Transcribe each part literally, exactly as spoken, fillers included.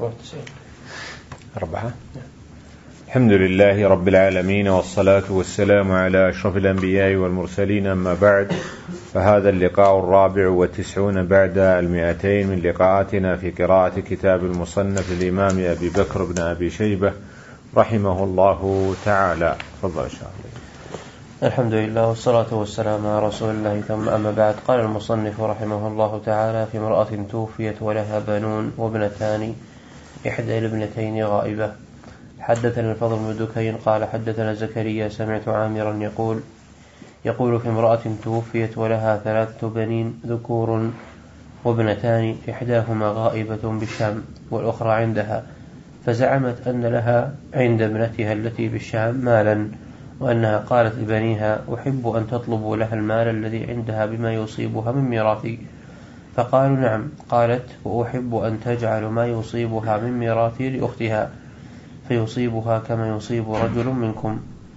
أربعة. الحمد لله رب العالمين، والصلاة والسلام على أشرف الأنبياء والمرسلين، أما بعد، فهذا اللقاء الرابع والتسعون بعد المئتين من لقاءاتنا في قراءة كتاب المصنف الإمام أبي بكر بن أبي شيبة رحمه الله تعالى. تفضل شاء الله. الحمد لله والصلاة والسلام على رسول الله، ثم أما بعد. قال المصنف رحمه الله تعالى: في امرأة توفيت ولها بنون وابنتان، إحدى الابنتين غائبة. حدثنا الفضل بن دكين قال حدثنا زكريا سمعت عامرا يقول يقول في امرأة توفيت ولها ثلاثة بنين ذكور وابنتان، إحداهما غائبة بالشام والأخرى عندها، فزعمت أن لها عند ابنتها التي بالشام مالا، وأنها قالت لبنيها: أحب أن تطلبوا لها المال الذي عندها بما يصيبها من ميراثي. فقالوا: نعم. قالت: وأحب أن تجعل ما يصيبها من ميراثي لأختها، فيصيبها كما يصيب رجل منكم.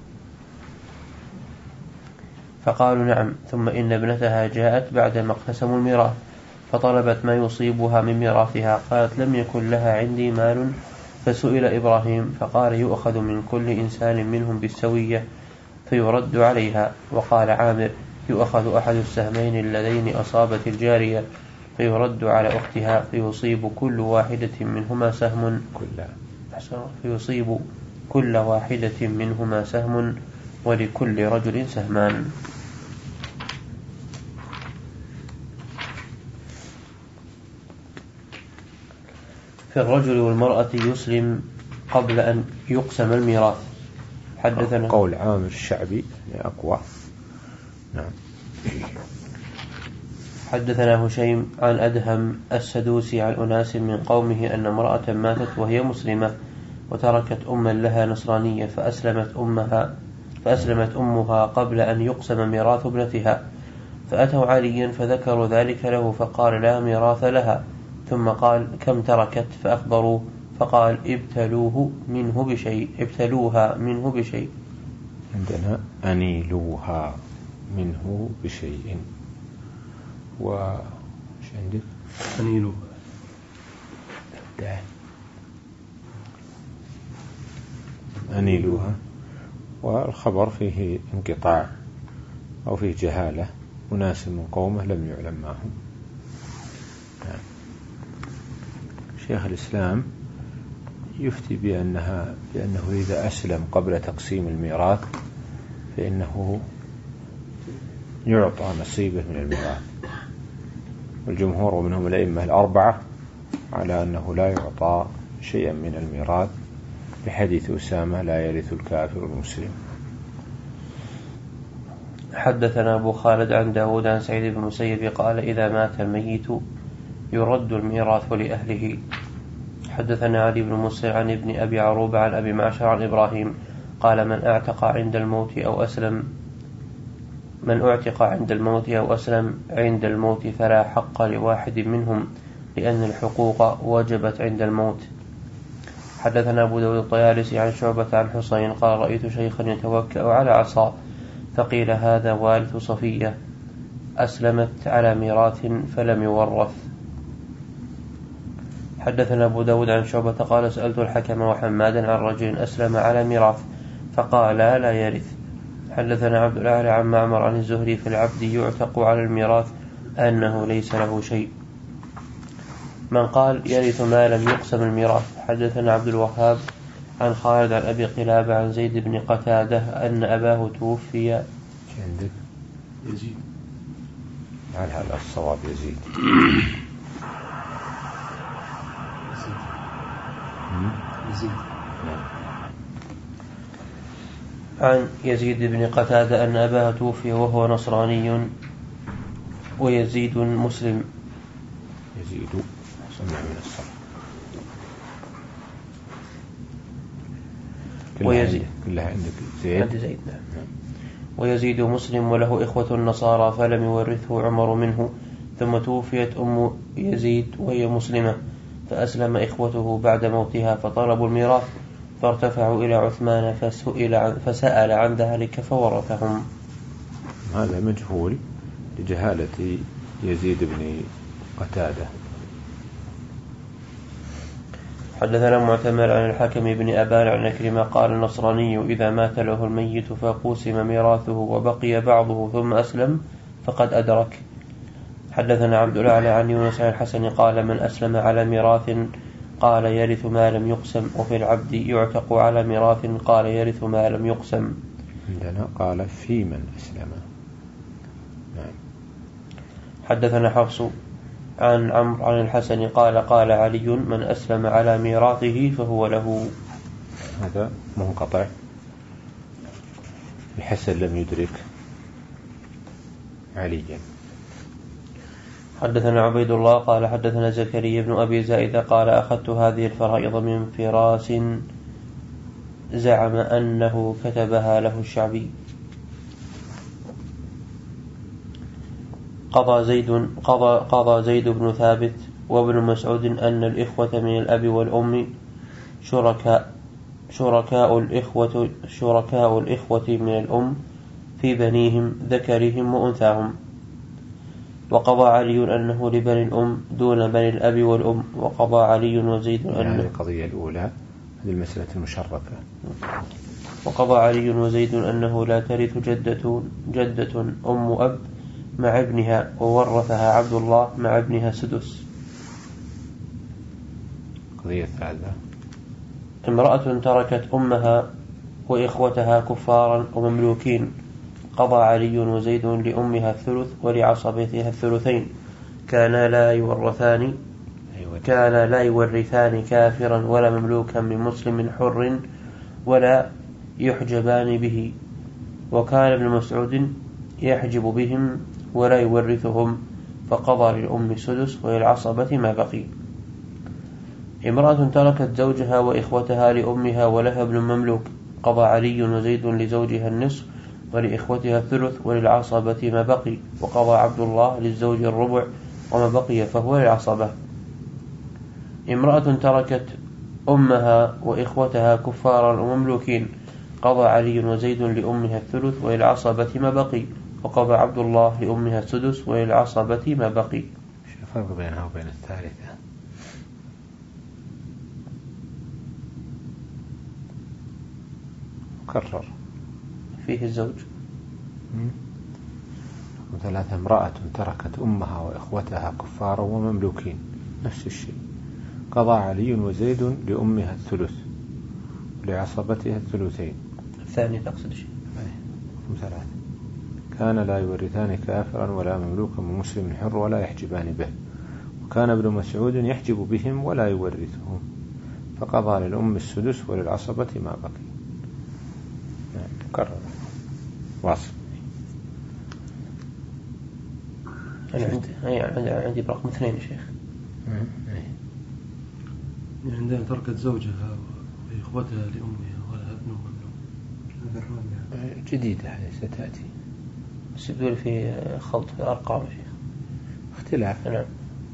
فقالوا: نعم. ثم إن ابنتها جاءت بعدما اقتسموا الميراث فطلبت ما يصيبها من ميراثها، قالت: لم يكن لها عندي مال. فسئل إبراهيم فقال: يؤخذ من كل إنسان منهم بالسوية فيرد عليها. وقال عامر: يؤخذ أحد السهمين اللذين أصابت الجارية فيرد على أختها، فيصيب كل واحدة منهما سهم فيصيب كل واحدة منهما سهم ولكل رجل سهمان. في الرجل والمرأة يسلم قبل أن يقسم الميراث. حدثنا قول عامر الشعبي أقوى. نعم. حدثنا هشيم عن أدهم السدوسي عن أناس من قومه أن امرأة ماتت وهي مسلمة وتركت أما لها نصرانية، فأسلمت أمها فأسلمت أمها قبل أن يقسم ميراث ابنتها، فأتوا عليا فذكروا ذلك له، فقال: لا ميراث لها. ثم قال: كم تركت؟ فأخبروه، فقال: ابتلوه منه بشيء ابتلوها منه بشيء. عندنا أنيلوها منه بشيء. وش عندك؟ أنيلوها أنيلوها، والخبر فيه انقطاع أو فيه جهالة، أناس من قومه لم يعلم ما هم. يعني شيخ الإسلام يفتي بأنها بأنه إذا أسلم قبل تقسيم الميراث فإنه يعطى نصيبه من الميراث، والجمهور ومنهم الأئمة الأربعة على أنه لا يعطى شيئا من الميراث، بحديث أسامة: لا يرث الكافر المسلم. حدثنا أبو خالد عن داود عن سعيد بن المسيب قال: إذا مات الميت يرد الميراث لأهله. حدثنا علي بن مسر عن ابن أبي عروبة عن أبي معشر عن إبراهيم قال: من اعتق عند الموت أو أسلم من اعتق عند الموت أو أسلم عند الموت فلا حق لواحد منهم، لأن الحقوق وجبت عند الموت. حدثنا أبو داود الطيالسي عن شعبة عن حسين قال: رأيت شيخا يتوكأ على عصا، فقيل: هذا والد صفية أسلمت على ميراث فلم يورث. حدثنا أبو داود عن شعبة قال: سألت الحكم وحمادا عن رجل أسلم على ميراث فقال: لا, لا يرث. حدثنا عبد الأعلى عن معمر عن الزهري في العبد يعتق على الميراث أنه ليس له شيء. من قال: يرث ما لم يقسم الميراث. حدثنا عبد الوهاب عن خالد عن أبي قلابة عن زيد بن قتادة أن أباه توفي. عندك يزيد على هذا الصواب يزيد. يزيد عن يزيد بن قتادة أن أباه توفي وهو نصراني ويزيد مسلم. يزيد سمع من الصلاة. ويزيد كلها عندك زيد. زيد نعم. ويزيد مسلم وله إخوة النصارى فلم يورثه عمر منه، ثم توفيت أم يزيد وهي مسلمة، فأسلم إخوته بعد موتها فطلبوا الميراث، فارتفعوا إلى عثمان فسئل عن فسأل عن ذلك فورثهم. هذا مجهول لجهالة يزيد بن قتادة. حدثنا معتمر عن الحكم بن أبان عن عكرمة قال النصراني إذا مات له الميت فقوسم ميراثه وبقي بعضه ثم أسلم فقد أدرك. حدثنا عبد الأعلى عن يونس عن الحسن قال من أسلم على ميراث قال يرث ما لم يقسم، وفي العبد يعتق على ميراث قال يرث ما لم يقسم. عندنا قال في من أسلم. نعم. حدثنا حفص عن عمرو عن الحسن قال قال علي من أسلم على ميراثه فهو له. هذا منقطع، الحسن لم يدرك عليا. حدثنا عبيد الله قال حدثنا زكريا بن أبي زائدة قال أخذت هذه الفرائض من فراس زعم أنه كتبها له الشعبي. قضى زيد, قضى, قضى زيد بن ثابت وابن مسعود أن الإخوة من الأب والأم شركاء, شركاء, الإخوة, شركاء الإخوة من الأم في بنيهم ذكرهم وأنثاهم. وقضى علي أنه لبني الأم دون بني الأب والأم. وقضى علي وزيد أنه يعني القضية الأولى هذه المسألة المشركة. وقضى علي وزيد أنه لا ترث جدة, جدة أم أب مع ابنها، وورثها عبد الله مع ابنها سدس. قضية الثالثة امرأة تركت أمها وإخوتها كفارا ومملوكين. قضى علي وزيد لأمها الثلث ولعصبتها الثلثين. كان لا يورثان كان لا يورثان كافرا ولا مملوكا من مسلم حر ولا يحجبان به. وكان ابن مسعود يحجب بهم ولا يورثهم، فقضى للأم السدس وللعصبة ما بقي. امرأة تركت زوجها وإخوتها لأمها ولها ابن مملوك. قضى علي وزيد لزوجها النصف ولإخوتها الثلث وللعصبة ما بقي. وقضى عبد الله للزوج الربع وما بقي فهو للعصبة. امرأة تركت أمها وإخوتها كفارا ومملوكين. قضى علي وزيد لأمها الثلث وللعصبة ما بقي. وقضى عبد الله لأمها السدس وللعصبة ما بقي. شو الفرق بينها وبين الثالثة؟ كرر فيه الزوج. ثلاثة امرأة تركت أمها وإخوتها كفارا ومملوكين، نفس الشيء. قضى علي وزيد لأمها الثلث ولعصبتها الثلثين. الثاني تقصد شيء. ثلاثة. كان لا يورثان كافرا ولا مملوكا من مسلم حر ولا يحجبان به. وكان ابن مسعود يحجب بهم ولا يورثهم، فقضى للأم السدس وللعصبة ما بقي. كرر واصل. أنا عندي عندي برقم اثنين يا شيخ. عندنا تركت زوجها وإخوتها لأمها ولها ابن مملوك. جديدة هذه ستأتي، بس يقول في خلط في الأرقام يا شيخ، اختلاف. نعم.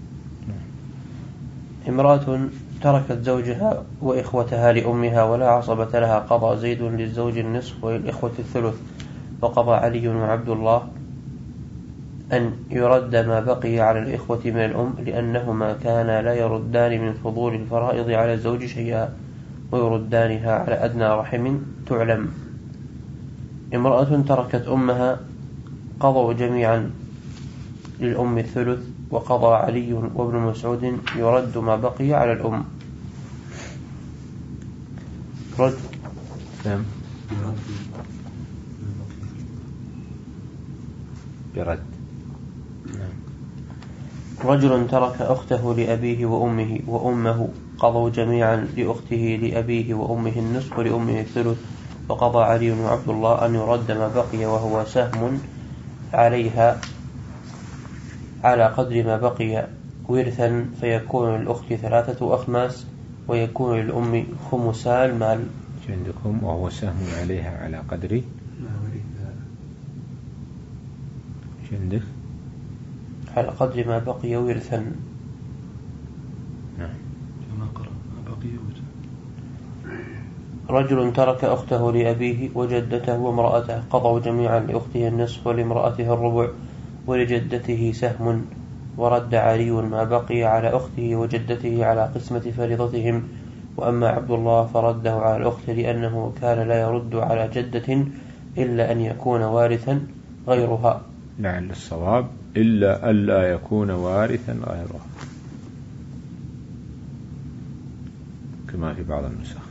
امرأة تركت زوجها وإخوتها لأمها ولا عصبة لها. قضى زيد للزوج النصف وللإخوة الثلث. وقضى علي وعبد الله أن يرد ما بقي على الإخوة من الأم، لأنهما كانا لا يردان من فضول الفرائض على الزوج شيئا، ويردانها على أدنى رحم تعلم. امرأة تركت أمها. قضوا جميعا للأم الثلث. وقضى علي وابن مسعود يرد ما بقي على الأم. رد نعم برد. رجل ترك أخته لأبيه وأمه وأمه. قضوا جميعا لأخته لأبيه وأمه النصف ولأمه الثلث. وقضى علي وعبد الله أن يرد ما بقي وهو سهم عليها على قدر ما بقي ورثا، فيكون للأخت ثلاثة أخماس ويكون للأم خمسا المال. عندكم وهو سهم عليها على قدر عندك على قدر ما بقي ورثا. نعم. ما قرأ ما بقي ورثا. رجل ترك أخته لأبيه وجدته وامرأته. قضوا جميعا لأخته النصف ولامرأته الربع ولجدته سهم. ورد علي ما بقي على أخته وجدته على قسمة فريضتهم وأما عبد الله فرده على الأخت لأنه كان لا يرد على جدة إلا أن يكون وارثا غيرها. لعل الصواب إلا ألا يكون وارثا غيرها كما في بعض النسخ.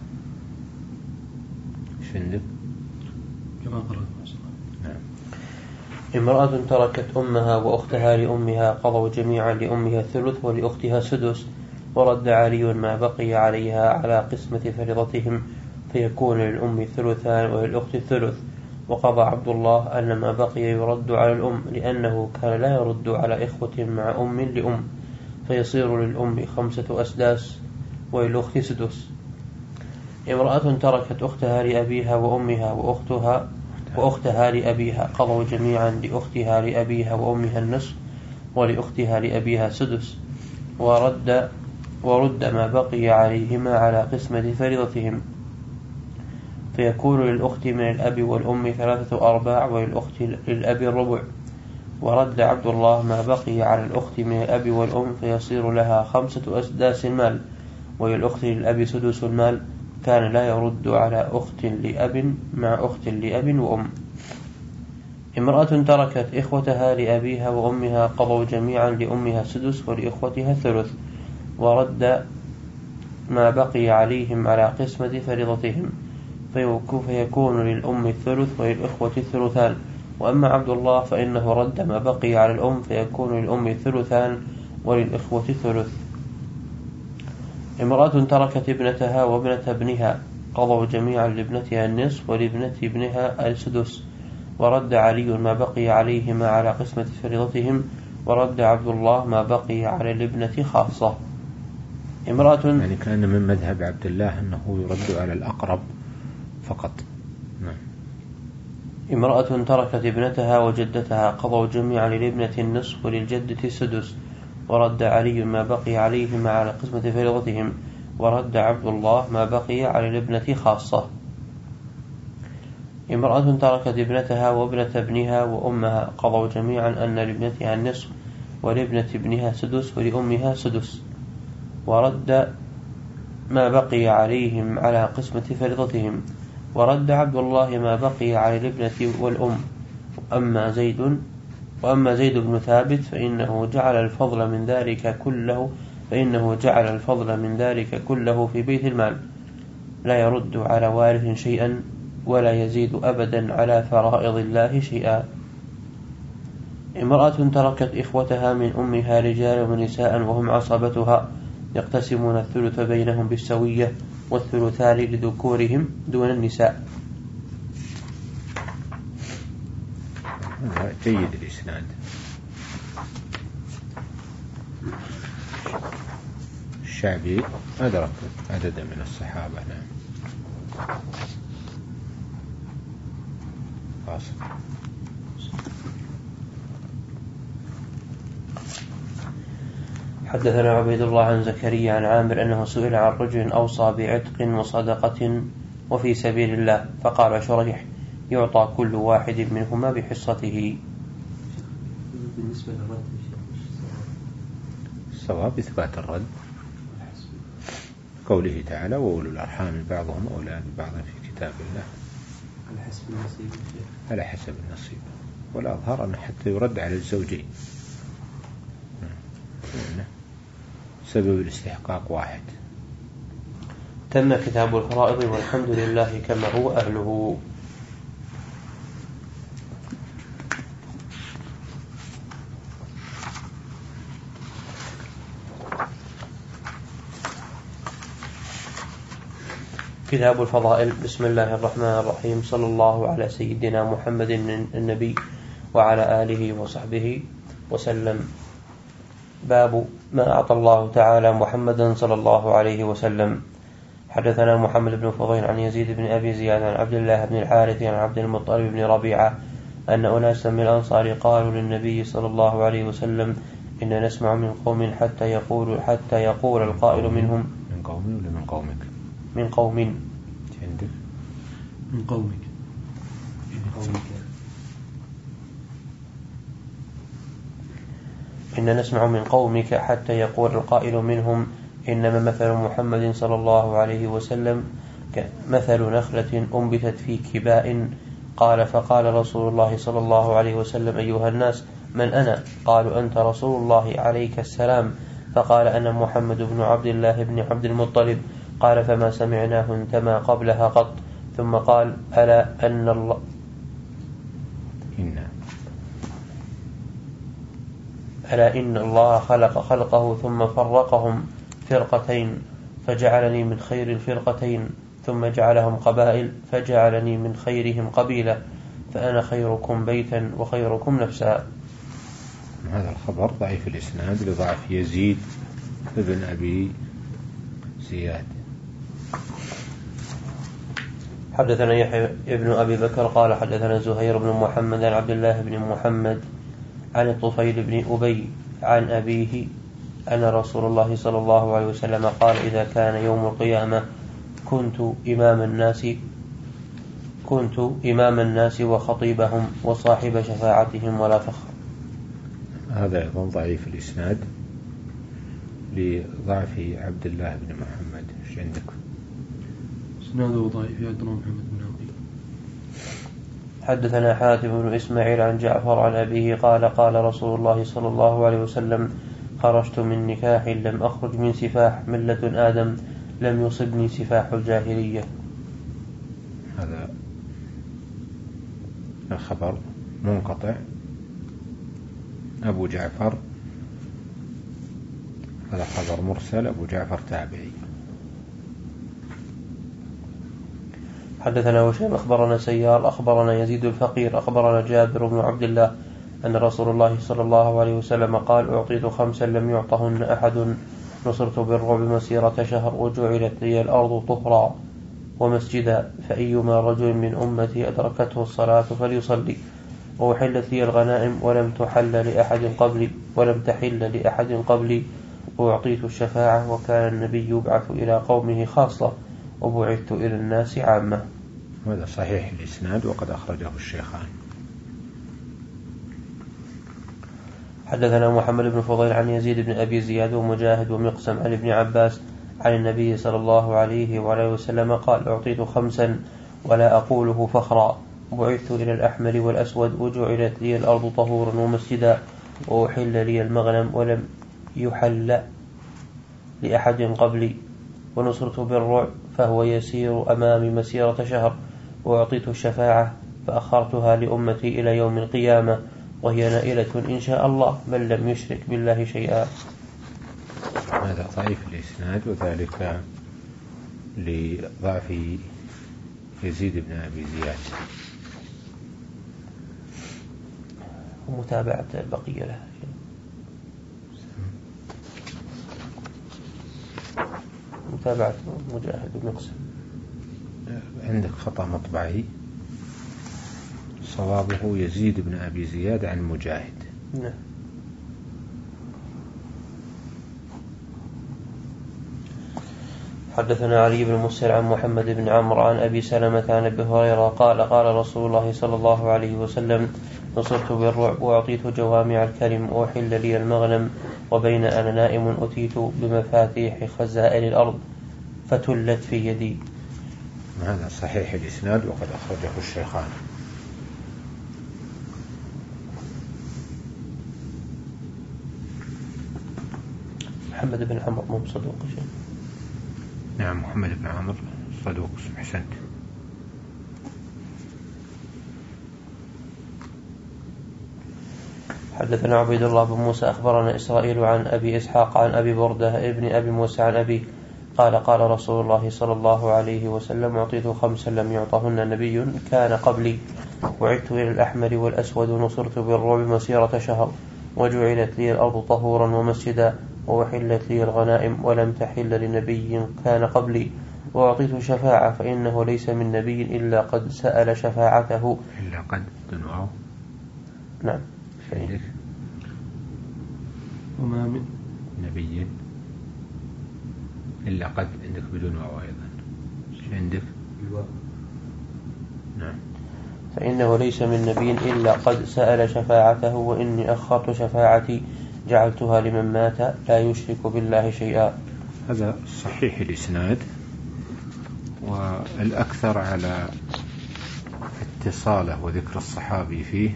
شندب كما قرأت. نعم. امرأة تركت أمها وأختها لأمها قضوا جميعا لأمها الثلث ولأختها سدس، ورد علي ما بقي عليها على قسمة فريضتهم فيكون للأم الثلثان وللأخت الثلث. وقضى عبد الله أن ما بقي يرد على الأم لأنه كان لا يرد على إخوة مع أم لأم، فيصير للأم خمسة أسداس وللأخت سدس. امرأة تركت أختها لأبيها وأمها وأختها وأختها لأبيها قضوا جميعا لأختها لأبيها وأمها النصف ولأختها لأبيها سدس، ورد ورد ما بقي عليهما على قسمة فريضتهم فيكون للأخت من الأب والأم ثلاثة أرباع وللأخت للأب الربع. ورد عبد الله ما بقي على الأخت من الأب والأم فيصير لها خمسة أسداس المال وللأخت للأب سدس المال. كان لا يرد على أخت لأب مع أخت لأب وأم. امرأة تركت إخوتها لأبيها وأمها قضوا جميعا لأمها السدس ولإخوتها الثلث، ورد ما بقي عليهم على قسمة فريضتهم فيكون للأم الثلث وللإخوة الثلثان. وأما عبد الله فإنه رد ما بقي على الأم فيكون للأم الثلثان وللإخوة الثلث. امرأة تركت ابنتها وابنة ابنها قضوا جميعا لابنتها النصف ولابنة ابنها السدس، ورد علي ما بقي عليهما على قسمة فريضتهم ورد عبد الله ما بقي على الابنة خاصة. امرأة يعني كان من مذهب عبد الله أنه يرد على الأقرب فقط. نعم. امرأة تركت ابنتها وجدتها قضوا جميعا للابنة النصف وللجدة السدس، ورد علي ما بقي عليهما على قسمة فريضتهم ورد عبد الله ما بقي على الابنة خاصة. امرأة تركت ابنتها وابنة ابنها وأمها قضوا جميعا أن لابنتها النصف ولابنة ابنها سدس ولأمها سدس، ورد ما بقي عليهم على قسمة فريضتهم ورد عبد الله ما بقي على الابنة والأم. أما زيد وأما زيد بن ثابت فإنه جعل الفضل من ذلك كله فإنه جعل الفضل من ذلك كله في بيت المال، لا يرد على وارث شيئا ولا يزيد أبدا على فرائض الله شيئا. امرأة تركت إخوتها من أمها رجالا ونساء وهم عصبتها يقتسمون الثلث بينهم بالسوية والثلثان لذكورهم دون النساء. جيد الإسناد. الشعبي أدرك عددا من الصحابة. نعم. فاصل. حدثنا عبيد الله عن زكريا عن عامر أنه سئل عن رجل أوصى بعتق وصدقة وفي سبيل الله فقال شريح يعطى كل واحد منهما بحصته. بالنسبة للرد الصواب إثبات الرد قوله تعالى وأولو الأرحام بعضهم أولى ببعض في كتاب الله على حسب النصيب على حسب النصيب، والأظهر أن حتى يرد على الزوجين سبب الاستحقاق واحد. تم كتاب الفرائض والحمد لله كما هو أهله. كتاب الفضائل. بسم الله الرحمن الرحيم. صلى الله على سيدنا محمد النبي وعلى آله وصحبه وسلم. باب ما أعطى الله تعالى محمدا صلى الله عليه وسلم. حدثنا محمد بن فضيل عن يزيد بن أبي زياد عن عبد الله بن الحارث عن عبد المطلب بن ربيعة أن أناسا من الأنصار قالوا للنبي صلى الله عليه وسلم إن نسمع من قوم حتى يقول حتى يقول القائل منهم من قوم ولا من قومك؟ من قوم من قومك من قومك إن نسمع من قومك حتى يقول القائل منهم إنما مثل محمد صلى الله عليه وسلم مثل نخلة أنبتت في كباء. قال فقال رسول الله صلى الله عليه وسلم أيها الناس من أنا؟ قالوا أنت رسول الله عليك السلام. فقال أنا محمد بن عبد الله بن عبد المطلب. قال فما سمعناه انتمى قبلها قط. ثم قال ألا أن الله إن ألا إن الله خلق خلقه ثم فرقهم فرقتين فجعلني من خير الفرقتين ثم جعلهم قبائل فجعلني من خيرهم قبيلة فأنا خيركم بيتا وخيركم نفسا. هذا الخبر ضعيف الإسناد لضعف يزيد ابن أبي زياد. حدثنا يحيى ابن أبي بكر قال حدثنا زهير بن محمد عن عبد الله بن محمد عن الطفيل بن أبي عن أبيه أن رسول الله صلى الله عليه وسلم قال إذا كان يوم القيامة كنت إمام الناس كنت إمام الناس وخطيبهم وصاحب شفاعتهم ولا فخر. هذا أيضا ضعيف الإسناد لضعف عبد الله بن محمد. ايش عندك؟ إسناده ضعيف عندنا محمد بن عبد. حدثنا حاتم بن إسماعيل عن جعفر عن أبيه قال قال رسول الله صلى الله عليه وسلم خرجت من نكاح لم أخرج من سفاح ملة آدم لم يصبني سفاح الجاهلية. هذا الخبر منقطع. أبو جعفر هذا خبر مرسل. أبو جعفر تابعي. حدثنا هشام أخبرنا سيار أخبرنا يزيد الفقير أخبرنا جابر بن عبد الله أن رسول الله صلى الله عليه وسلم قال أعطيت خمسا لم يعطهن أحد نصرت بالرعب مسيرة شهر وجعلت لي الأرض طهرا ومسجدا فأيما رجل من أمتي أدركته الصلاة فليصلي وأحلت لي الغنائم ولم تحل لأحد قبلي ولم تحل لأحد قبلي وأعطيت الشفاعة وكان النبي يبعث إلى قومه خاصة وبعثت إلى الناس عامة. هذا صحيح الإسناد وقد أخرجه الشيخان. حدثنا محمد بن فضيل عن يزيد بن أبي زياد ومجاهد ومقسم عن ابن عباس عن النبي صلى الله عليه وعليه وسلم قال أعطيت خمسا ولا أقوله فخرا بعثت إلى الأحمر والأسود وجعلت لي الأرض طهورا ومسجدا وأحل لي المغنم ولم يحل لأحد قبلي ونصرت بالرعب فهو يسير أمامي مسيرة شهر وأعطيت الشفاعة فأخرتها لأمتي إلى يوم القيامة وهي نائلة إن شاء الله من لم يشرك بالله شيئا. هذا ضعيف الإسناد وذلك لضعف يزيد بن أبي زياد ومتابعة البقية له. متابعة مجاهد ومقسم. عندك خطأ مطبعي صوابه يزيد بن أبي زياد عن مجاهد. نعم. حدثنا علي بن مسهر عن محمد بن عمرو عن أبي سلمة عن أبي هريرة قال قال رسول الله صلى الله عليه وسلم نصرت بالرعب وأعطيت جوامع الكلم وأحل لي المغنم وبين أنا نائم أتيت بمفاتيح خزائن الأرض فتلت في يدي. هذا صحيح الإسناد وقد أخرجه الشيخان. محمد بن عمرو مو صدوق شيء. نعم محمد بن عمرو صدوق. أحسنت. حدثنا عبيد الله بن موسى أخبرنا إسرائيل عن أبي إسحاق عن أبي بردة ابن أبي موسى عن أبي قال قال رسول الله صلى الله عليه وسلم أعطيت خمسا لم يعطهن نبي كان قبلي وعدت إلى الأحمر والأسود ونصرت بالرعب مسيرة شهر وجعلت لي الأرض طهورا ومسجدا وحلت لي الغنائم ولم تحل لنبي كان قبلي وأعطيت شفاعة فإنه ليس من نبي إلا قد سأل شفاعته. إلا قد دنواه. نعم. عندك وما من نبي إلا قد عندك بدون واو أيضا. عندك نعم. فإنه ليس من نبي إلا قد سأل شفاعته وإني أخرت شفاعتي جعلتها لمن مات لا يشرك بالله شيئا. هذا صحيح الإسناد، والأكثر على اتصاله وذكر الصحابي فيه،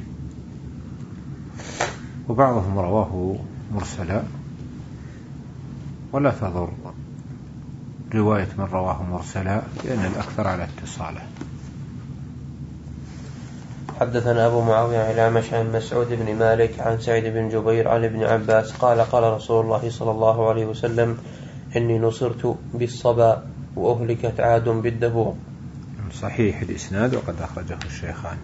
وبعضهم رواه مرسلا، ولا تضر رواية من رواه مرسلا لأن الأكثر على اتصاله. حدثنا أبو معاوية عن الأعمش عن مسعود بن مالك عن سعيد بن جبير عن ابن عباس قال قال رسول الله صلى الله عليه وسلم إني نصرت بالصبا وأهلكت عاد بالدبور. صحيح الإسناد وقد أخرجه الشيخان.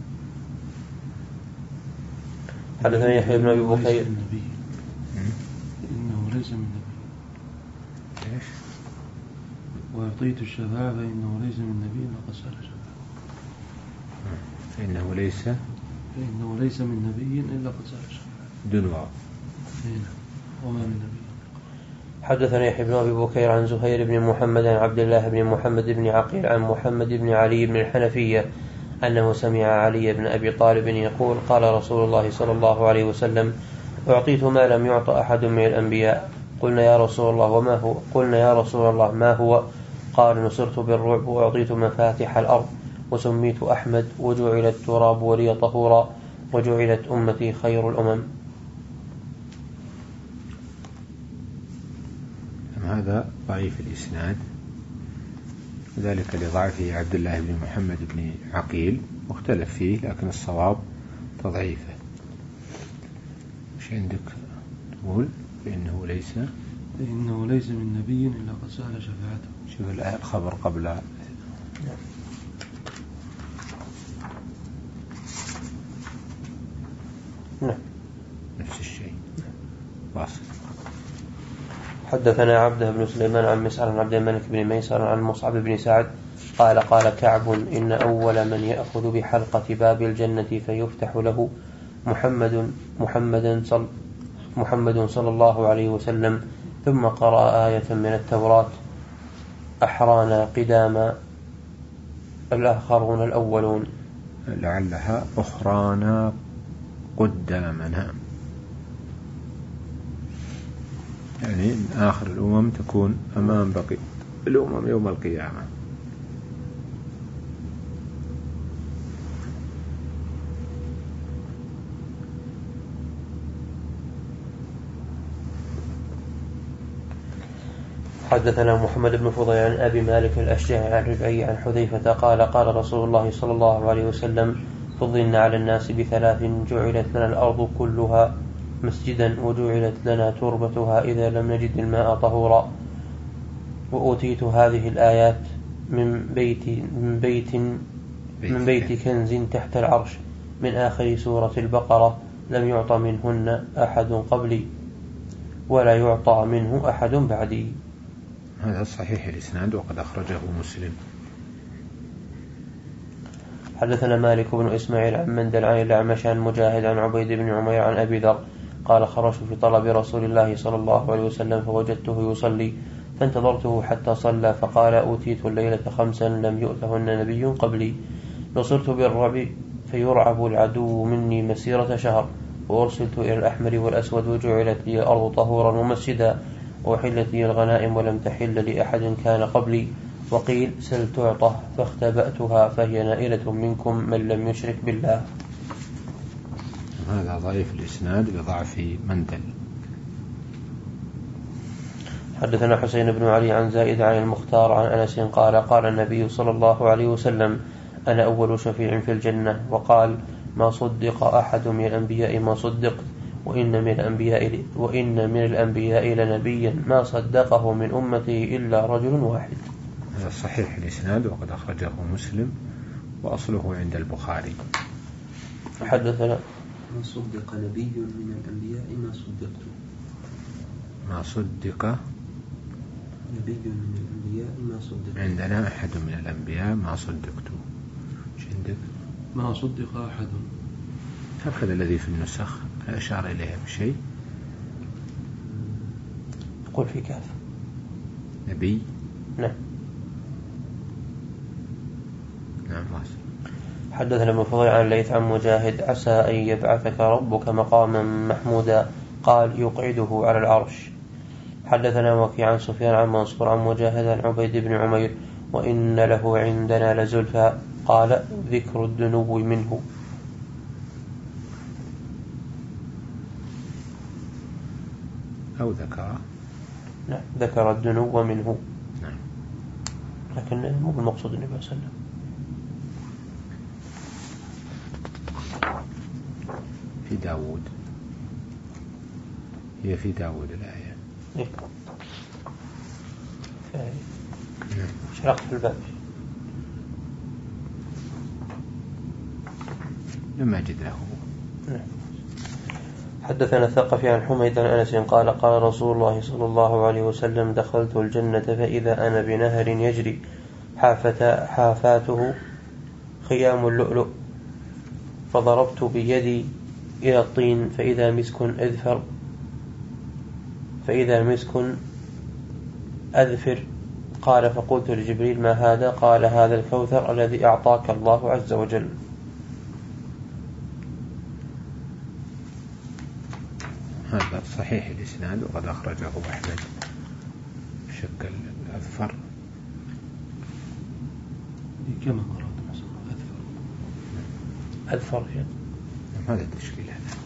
حدثنا يحيى بن أبي بكير إنه ليس من نبي. إيش؟ وأعطيت الشفاعة فإنه ليس من نبي وقد سأل شفاعة. فإنه ليس فإنه ليس من نبي إلا قد سأل شفاعة. دنوا. وما من نبي. حدثنا يحيى بن أبي بكير عن زهير بن محمد عن عبد الله بن محمد بن عقيل عن محمد بن علي بن الحنفية أنه سمع علي بن أبي طالب يقول قال رسول الله صلى الله عليه وسلم أعطيت ما لم يعط أحد من الأنبياء. قلنا يا رسول الله وما هو؟ قلنا يا رسول الله ما هو؟ قال نصرت بالرعب وأعطيت مفاتح الأرض وسميت أحمد وجعل التراب ولي طهورا وجعلت أمتي خير الأمم. هذا ضعيف الإسناد، ذلك لضعفه عبد الله بن محمد بن عقيل، مختلف فيه لكن الصواب تضعيفه. مش عندك تقول فإنه ليس فإنه ليس من نبي إلا قد سأل شفاعته. شوف الآية الخبر قبل نعم نفس الشيء. واصل. حدثنا عبده بن سليمان عن مسعر عن عبد الملك بن ميسر عن مصعب بن سعد قال قال كعب إن أول من يأخذ بحلقة باب الجنة فيفتح له محمد محمد صل محمد صلى الله عليه وسلم ثم قرأ آية من التوراة أحرانا قداما الآخرون الأولون. لعلها أخرانا قدامنا، يعني آخر الأمم تكون أمام بقية الأمم يوم القيامة. حدثنا محمد بن فضيل عن أبي مالك الأشجعي عن ربعي عن حذيفة قال قال رسول الله صلى الله عليه وسلم فضلنا على الناس بثلاث جعلت لنا الأرض كلها مسجدا وجعلت لنا تربتها إذا لم نجد الماء طهورا. وأوتيت هذه الآيات من بيت من بيت من بيت كنز تحت العرش من آخر سورة البقرة لم يعط منهن أحد قبلي ولا يعطى منه أحد بعدي. هذا صحيح الإسناد وقد أخرجه مسلم. حدثنا مالك بن إسماعيل عن مندل عن الأعمش عن مجاهد عن عبيد بن عمير عن أبي ذر قال خرجت في طلب رسول الله صلى الله عليه وسلم فوجدته يصلي فانتظرته حتى صلى فقال أوتيت الليلة خمسا لم يؤتهن نبي قبلي نصرت بالرعب فيرعب العدو مني مسيرة شهر وأرسلت إلى الأحمر والأسود وجعلت لي الأرض طهورا ومسجدا وحلت لي الغنائم ولم تحل لأحد كان قبلي وقيل سل تعطه فاختبأتها فهي نائلة منكم من لم يشرك بالله. هذا ضعيف الإسناد بضعف مندل. حدثنا حسين بن علي عن زائد عن المختار عن أنس قال قال النبي صلى الله عليه وسلم أنا أول شفيع في الجنة وقال ما صدق أحد من الأنبياء ما صدقت وإن من الأنبياء وإن من الأنبياء لنبيا ما صدقه من أمته إلا رجل واحد. هذا صحيح الإسناد وقد أخرجه مسلم وأصله عند البخاري. حدثنا ما صدق نبي من الأنبياء ما صدقت ما صدق نبي من الأنبياء ما صدقت. عندنا أحد من الأنبياء ما صدقت. ايش عندك؟ ما صدق أحد. هكذا الذي في النسخ أشار إليها بشيء. قل في كاف نبي. نعم نعم واصل. حدثنا ابن فضيل عن الليث عن مجاهد عسى أن يبعثك ربك مقاما محمودا قال يقعده على العرش. حدثنا وكيع عن سفيان عن منصور عن مجاهد عن عبيد بن عمير وإن له عندنا لزلفى قال ذكر الدنو منه. أو ذكر نعم ذكر الدنو منه. نعم. لكن مو بالمقصود النبي صلى الله عليه وسلم. في داود، هي في داود الآية. إيه؟ شرقت في الباب لم أجد له. نعم. حدثنا الثقفي عن حميد عن أنس قال قال رسول الله صلى الله عليه وسلم دخلت الجنة فإذا أنا بنهر يجري حافة حافاته خيام اللؤلؤ فضربت بيدي إلى الطين فإذا مسك أذفر فإذا مسك أذفر قال فقلت لجبريل ما هذا؟ قال هذا الكوثر الذي أعطاك الله عز وجل. هذا صحيح الإسناد وقد أخرجه أحمد بشكل الأذفر. كما قرأت مثلا أذفر أذفر يعني. هذا التشكيل هذا.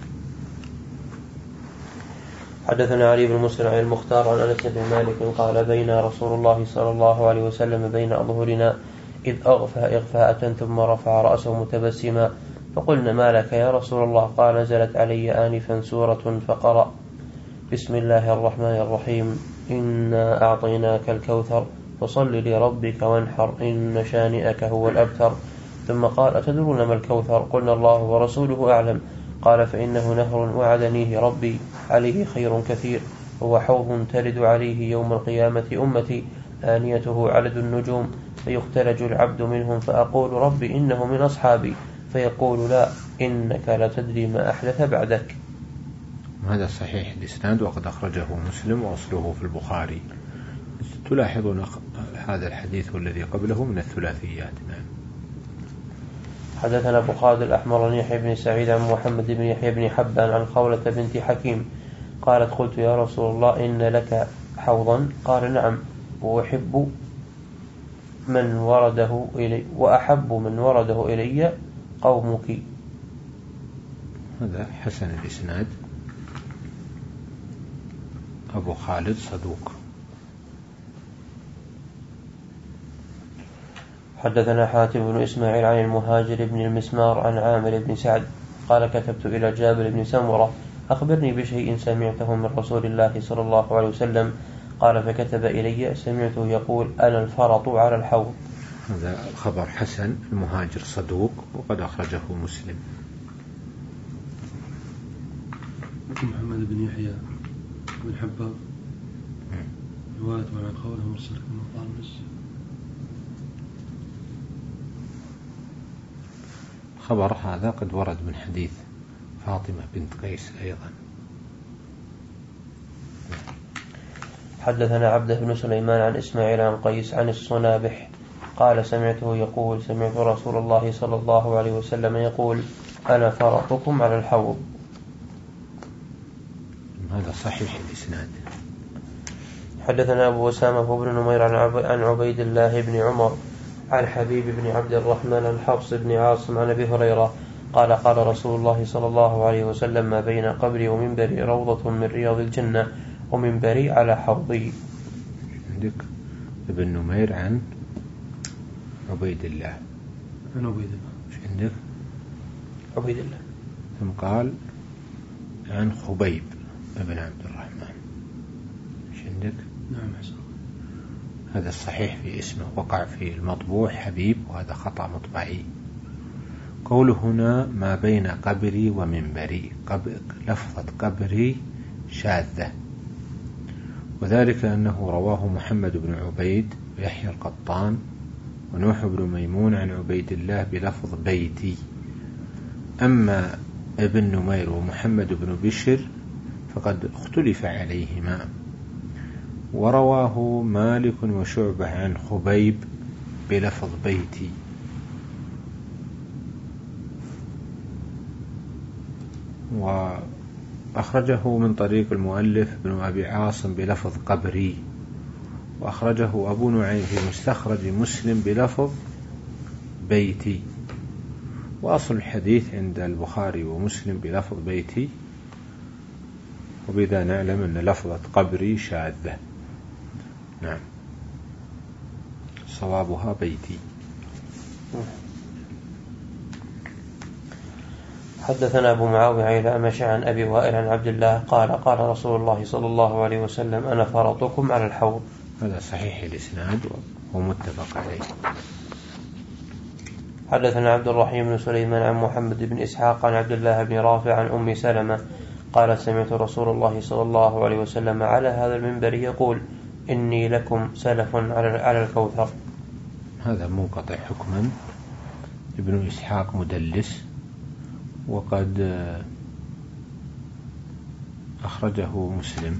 حدثنا علي بن مسلم عن المختار عن أنس بن مالك قال بين رسول الله صلى الله عليه وسلم بين أظهرنا إذ أغفى إغفاءة ثم رفع رأسه متبسما فقلنا ما لك يا رسول الله؟ قال نزلت علي آنفا سورة فقرأ بسم الله الرحمن الرحيم إنا أعطيناك الكوثر فصل لربك وانحر إن شانئك هو الأبتر. ثم قال أتدرون ما الكوثر؟ قلنا الله ورسوله أعلم. قال فإنه نهر وعدنيه ربي عليه خير كثير هو حوض ترد عليه يوم القيامة أمتي آنيته عدد النجوم فيختلج العبد منهم فأقول ربي إنه من أصحابي فيقول لا إنك لا تدري ما أحدث بعدك. هذا صحيح الإسناد وقد أخرجه مسلم وأصله في البخاري. تلاحظون هذا الحديث والذي قبله من الثلاثيات. نعم. حدثنا أبو خالد الأحمر عن يحيى بن سعيد عن محمد بن يحيى بن حبان عن خولة بنت حكيم قالت قلت يا رسول الله إن لك حوضا؟ قال نعم وأحب من ورده إلي وأحب من ورده إلي قومك. هذا حسن الإسناد. أبو خالد صدوق. حدثنا حاتم بن إسماعيل عن المهاجر بن المسمار عن عامر بن سعد قال كتبت إلى جابر بن سمرة أخبرني بشيء سمعته من رسول الله صلى الله عليه وسلم قال فكتب إلي سمعته يقول أنا الفرط على الحوض. هذا خبر حسن. المهاجر صدوق وقد أخرجه مسلم. محمد بن يحيى بن حباب رواية عن قوله مرسل كما قال مسلم. خبر هذا قد ورد من حديث فاطمة بنت قيس أيضا. حدثنا عبده بن سليمان عن إسماعيل عن قيس عن الصنابح قال سمعته يقول سمعت رسول الله صلى الله عليه وسلم يقول أنا فرطكم على الحوض. هذا صحيح الإسناد. حدثنا أبو أسامة بن نمير عن عبيد الله بن عمر عن حبيب بن عبد الرحمن عن حفص بن عاصم عن أبي هريرة قال قال رسول الله صلى الله عليه وسلم ما بين قبري ومنبري روضة من رياض الجنة ومنبري على حوضي. عندك ابن نمير عن عبيد الله عن عبيد الله. ايش عندك؟ عبيد الله. ثم قال عن خبيب ابن عبد الرحمن. ايش عندك؟ نعم حسن. هذا الصحيح في اسمه وقع في المطبوع حبيب وهذا خطأ مطبعي. قوله هنا ما بين قبري ومنبري قبر لفظة قبري شاذة وذلك أنه رواه محمد بن عبيد ويحيى القطان ونوح بن ميمون عن عبيد الله بلفظ بيتي. أما ابن نمير ومحمد بن بشر فقد اختلف عليهما ورواه مالك وشعبة عن خبيب بلفظ بيتي. أخرجه من طريق المؤلف ابن أبي عاصم بلفظ قبري، وأخرجه أبو نعيم في مستخرج مسلم بلفظ بيتي، وأصل الحديث عند البخاري ومسلم بلفظ بيتي، وبذا نعلم أن لفظة قبري شاذة. نعم، صوابها بيتي. حدثنا أبو معاوية عن الأعمش عن أبي وائل عن عبد الله قال قال رسول الله صلى الله عليه وسلم أنا فرطكم على الحوض. هذا صحيح الإسناد ومتفق عليه. حدثنا عبد الرحيم بن سليمان عن محمد بن إسحاق عن عبد الله بن رافع عن أم سلمة قال سمعت رسول الله صلى الله عليه وسلم على هذا المنبر يقول إني لكم سلف على الكوثر. هذا منقطع حكما، ابن إسحاق مدلس، وقد أخرجه مسلم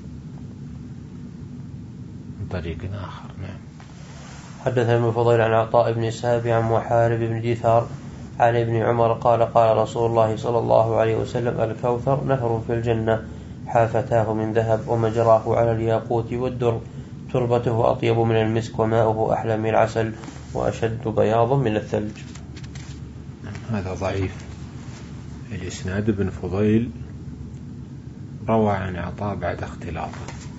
من طريق آخر. نعم. حدثنا ابن فضيل عن عطاء بن سهاب عن محارب بن دثار عن ابن عمر قال قال رسول الله صلى الله عليه وسلم الكوثر نهر في الجنة حافتاه من ذهب ومجراه على الياقوت والدر، تربته أطيب من المسك وماؤه أحلى من العسل وأشد بياضا من الثلج. هذا ضعيف الإسناد. بن فضيل روى عن عطاء بعد اختلاطه.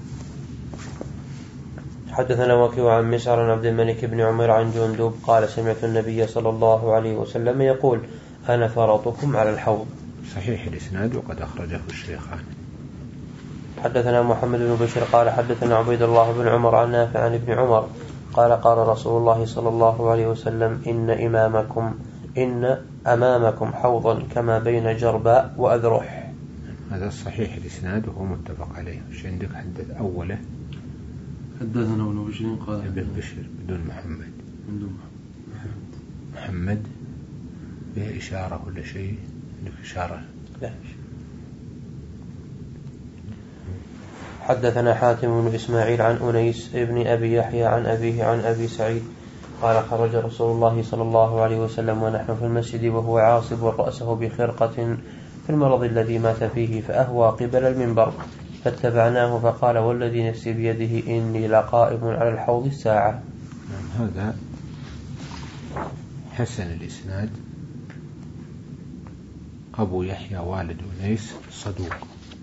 حدثنا وكيع عن مسعر عن عبد الملك بن عمر عن جندب قال سمعت النبي صلى الله عليه وسلم يقول أنا فرطكم على الحوض. صحيح الإسناد وقد أخرجه الشيخان. حدثنا محمد بن بشر قال حدثنا عبيد الله بن عمر عن نافع عن ابن عمر قال قال رسول الله صلى الله عليه وسلم إن إمامكم إن أمامكم حوضا كما بين جرباء وأذرح. هذا صحيح الإسناد وهو متفق عليه. وش عندك حدث أوله؟ حدثنا ابن بشر قال ابن بشر بدون محمد. بدون محمد. محمد به إشارة ولا شيء؟ عندك إشارة؟ لا. حدثنا حاتم بن إسماعيل عن أنيس ابن أبي يحيى عن أبيه عن أبي سعيد قال خرج رسول الله صلى الله عليه وسلم ونحن في المسجد وهو عاصب رأسه بخرقة في المرض الذي مات فيه فأهوى قبل المنبر فاتبعناه فقال والذي نفسي بيده إني لقائم على الحوض الساعة. هذا حسن الإسناد. أبو يحيى والد أنيس صدوق.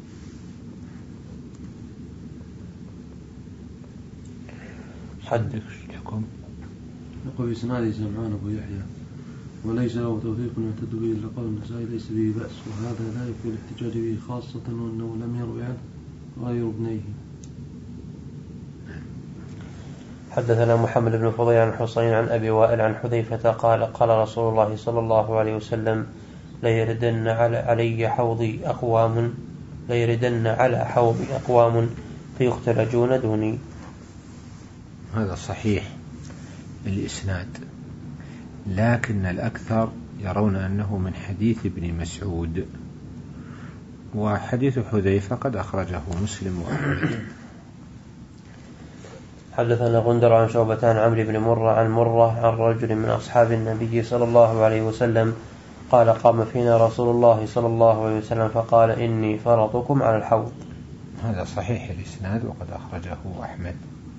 حدث لكم يقول في سناده سمعان أبو يحيى وليس له توثيق يعتد به إلا قول النسائي ليس به بأس، وهذا لا يكفي الاحتجاج به خاصة وأنه لم يروي عنه غير ابنيه. حدثنا محمد بن فضيل عن حسين عن أبي وائل عن حذيفة قال قال رسول الله صلى الله عليه وسلم ليردن علي حوضي أقوام ليردن على حوضي أقوام فيختلجون دوني. هذا صحيح الإسناد، لكن الأكثر يرون أنه من حديث ابن مسعود، وحديث حذيفة قد أخرجه مسلم وأحمد. حدثنا غندر عن شعبة عن عمرو بن مرة عن مرة عن رجل من أصحاب النبي صلى الله عليه وسلم قال قام فينا رسول الله صلى الله عليه وسلم فقال إني فرطكم على الحوض. هذا صحيح الإسناد وقد أخرجه أحمد.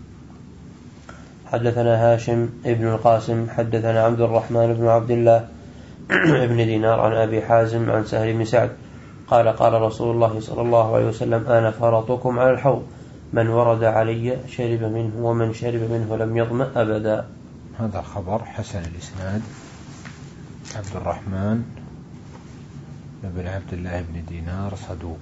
حدثنا هاشم ابن القاسم حدثنا عبد الرحمن بن عبد الله ابن دينار عن أبي حازم عن سهل بن سعد قال قال رسول الله صلى الله عليه وسلم أنا فرطكم على الحوض من ورد علي شرب منه ومن شرب منه لم يظمأ أبدا. هذا خبر حسن الإسناد. عبد الرحمن بن عبد الله بن دينار صدوق.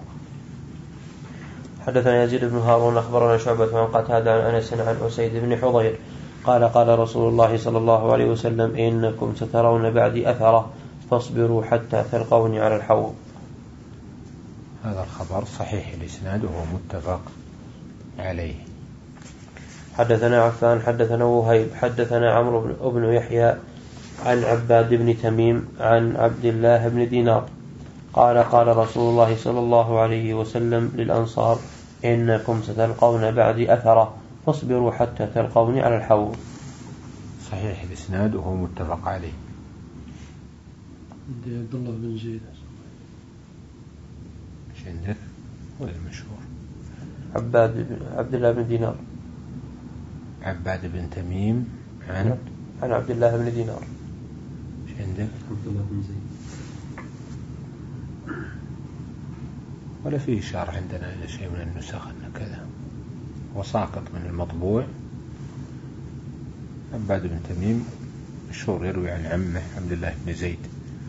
حدثنا يزيد بن هارون أخبرنا شعبة عن قتادة عن أنس عن أسيد بن حضير قال قال رسول الله صلى الله عليه وسلم إنكم سترون بعدي أثرة فاصبروا حتى تلقوني على الحوض. هذا الخبر صحيح الإسناد وهو متفق عليه. حدثنا عفان حدثنا وهيب حدثنا عمرو بن يحيى عن عباد بن تميم عن عبد الله بن دينار قال قال رسول الله صلى الله عليه وسلم للأنصار إنكم ستلقون بعدي أثرة فاصبروا حتى تلقوني على الحوض. صحيح الإسناد وهو متفق عليه. عبد الله بن زيد عندك ولا المشهور؟ عباد بن عبد الله بن دينار. عباد بن تميم عن عن عبد الله بن دينار. ايش عندك؟ عبد الله بن زيد. ولا في إشارة عندنا إلى شيء من النسخ أن كذا وساقط من المطبوع. عباد بن تميم مشهور يروي عن عمه عبد الله بن زيد.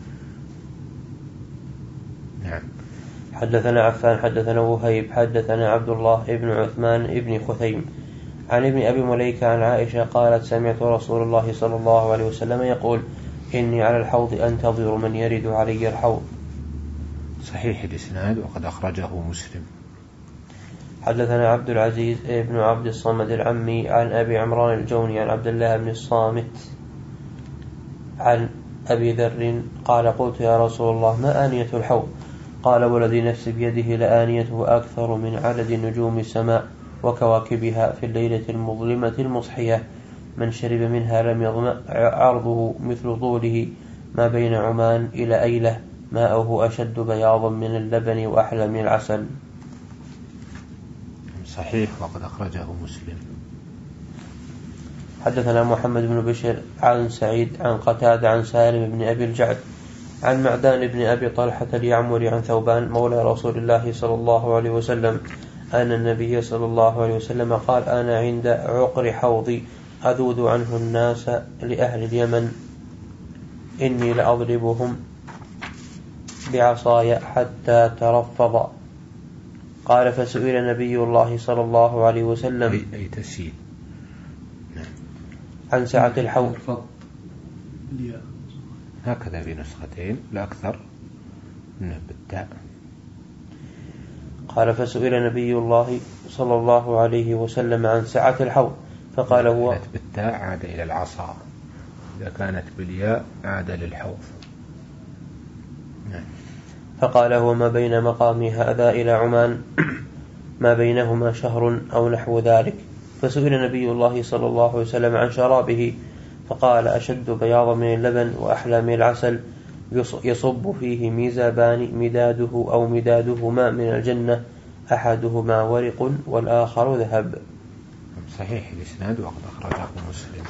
نعم. حدثنا عفان حدثنا وهيب حدثنا عبد الله ابن عثمان ابن خثيم عن ابن أبي مليكة عن عائشة قالت سمعت رسول الله صلى الله عليه وسلم يقول إني على الحوض أنتظر من يرد علي الحوض. صحيح الإسناد وقد أخرجه مسلم. حدثنا عبد العزيز ابن عبد الصمد العمي عن أبي عمران الجوني عن عبد الله بن الصامت عن أبي ذر قال قلت يا رسول الله ما آنية الحوض؟ قال والذي نفسي بيده لآنيته أكثر من عدد نجوم السماء وكواكبها في الليلة المظلمة المصحية من شرب منها لم يظمأ عرضه مثل طوله ما بين عمان إلى أيلة ماؤه أشد بياضا من اللبن وأحلى من العسل. صحيح وقد أخرجه مسلم. حدثنا محمد بن بشير عن سعيد عن قتادة عن سالم بن أبي الجعد عن معدان بن أبي طلحة اليعمري عن ثوبان مولى رسول الله صلى الله عليه وسلم أن النبي صلى الله عليه وسلم قال أنا عند عقر حوضي أذود عنه الناس لأهل اليمن إني لأضربهم بعصاي حتى ترفض. قال فسئل نبي الله صلى الله عليه وسلم أي تسيل عن سعة الحوض. هكذا في نسختين لا أكثر منه بالتاء. قال فسئل نبي الله صلى الله عليه وسلم عن سعة الحوض فقال هو كانت بالتاء عاد إلى العصا، إذا كانت بالياء عاد للحوض. نعم. فقال هو ما بين مقامي هذا إلى عمان ما بينهما شهر أو نحو ذلك. فسئل نبي الله صلى الله عليه وسلم عن شرابه فقال أشد بياضا من اللبن وأحلى من العسل يصب فيه ميزابان مداده أو مدادهما من الجنة أحدهما ورق والآخر ذهب. صحيح الإسناد وقد أخرجه مسلم.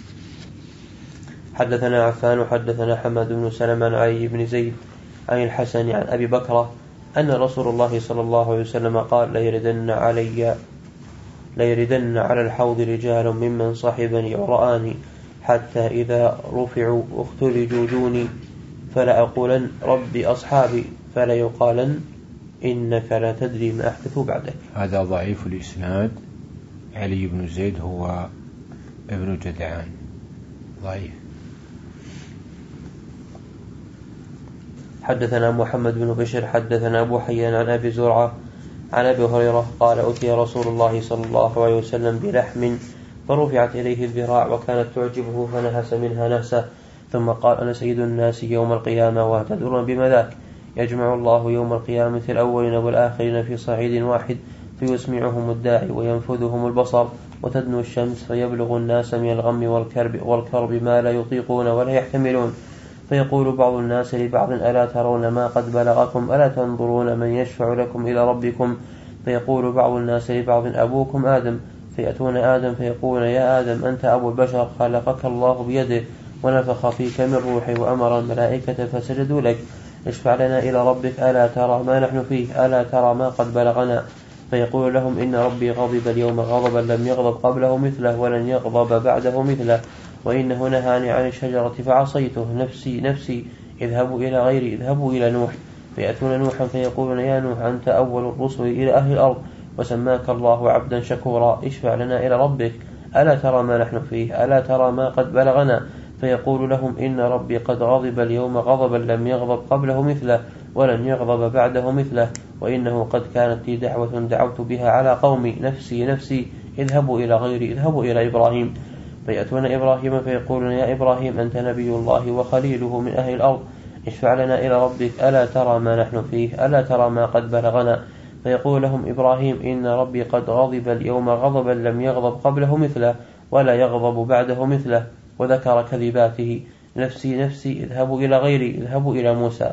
حدثنا عفان وحدثنا حماد بن سلمة عن علي بن زيد عن الحسن عن أبي بكرة أن رسول الله صلى الله عليه وسلم قال ليردن علي ليردن على الحوض رجال ممن صحبني ورآني حتى إذا رفعوا اختلجوا دوني فلا أقولن ربي أصحابي فلا يقالن إنك لا تدري ما أحدث بعدك. هذا ضعيف الإسناد. علي بن زيد هو ابن جدعان ضعيف. حدثنا محمد بن بشر حدثنا أبو حيان عن أبي زرعة عن أبي هريرة قال أتي رسول الله صلى الله عليه وسلم بلحم فرفعت إليه الذراع وكانت تعجبه فنهس منها نهسة ثم قال أنا سيد الناس يوم القيامة وتدرون بما ذاك؟ يجمع الله يوم القيامة الأولين والآخرين في صعيد واحد فيسمعهم الداعي وينفذهم البصر وتدنو الشمس فيبلغ الناس من الغم والكرب, والكرب ما لا يطيقون ولا يحتملون فيقول بعض الناس لبعض ألا ترون ما قد بلغكم ألا تنظرون من يشفع لكم إلى ربكم فيقول بعض الناس لبعض أبوكم آدم فيأتون آدم فيقول يا آدم أنت أبو البشر خلقك الله بيده ونفخ فيك من روحي وأمر الملائكة فسجدوا لك اشفع لنا إلى ربك ألا ترى ما نحن فيه ألا ترى ما قد بلغنا فيقول لهم إن ربي غضب اليوم غضبا لم يغضب قبله مثله ولن يغضب بعده مثله وإنه نهاني عن الشجرة فعصيته نفسي نفسي اذهبوا إلى غيري اذهبوا إلى نوح فيأتون نوحا فيقولون يا نوح أنت أول الرسل إلى أهل الأرض وسماك الله عبدا شكورا اشفع لنا إلى ربك ألا ترى ما نحن فيه ألا ترى ما قد بلغنا فيقول لهم إن ربي قد غضب اليوم غضبا لم يغضب قبله مثله ولن يغضب بعده مثله وإنه قد كانت لي دعوة دعوت بها على قومي نفسي نفسي اذهبوا إلى غيري اذهبوا إلى إبراهيم فيأتون إبراهيم فيقولون يا إبراهيم أنت نبي الله وخليله من أهل الأرض اشفع لنا إلى ربك ألا ترى ما نحن فيه ألا ترى ما قد بلغنا فيقول لهم إبراهيم إن ربي قد غضب اليوم غضبا لم يغضب قبله مثله ولا يغضب بعده مثله وذكر كذباته نفسي نفسي اذهبوا إلى غيري اذهبوا إلى موسى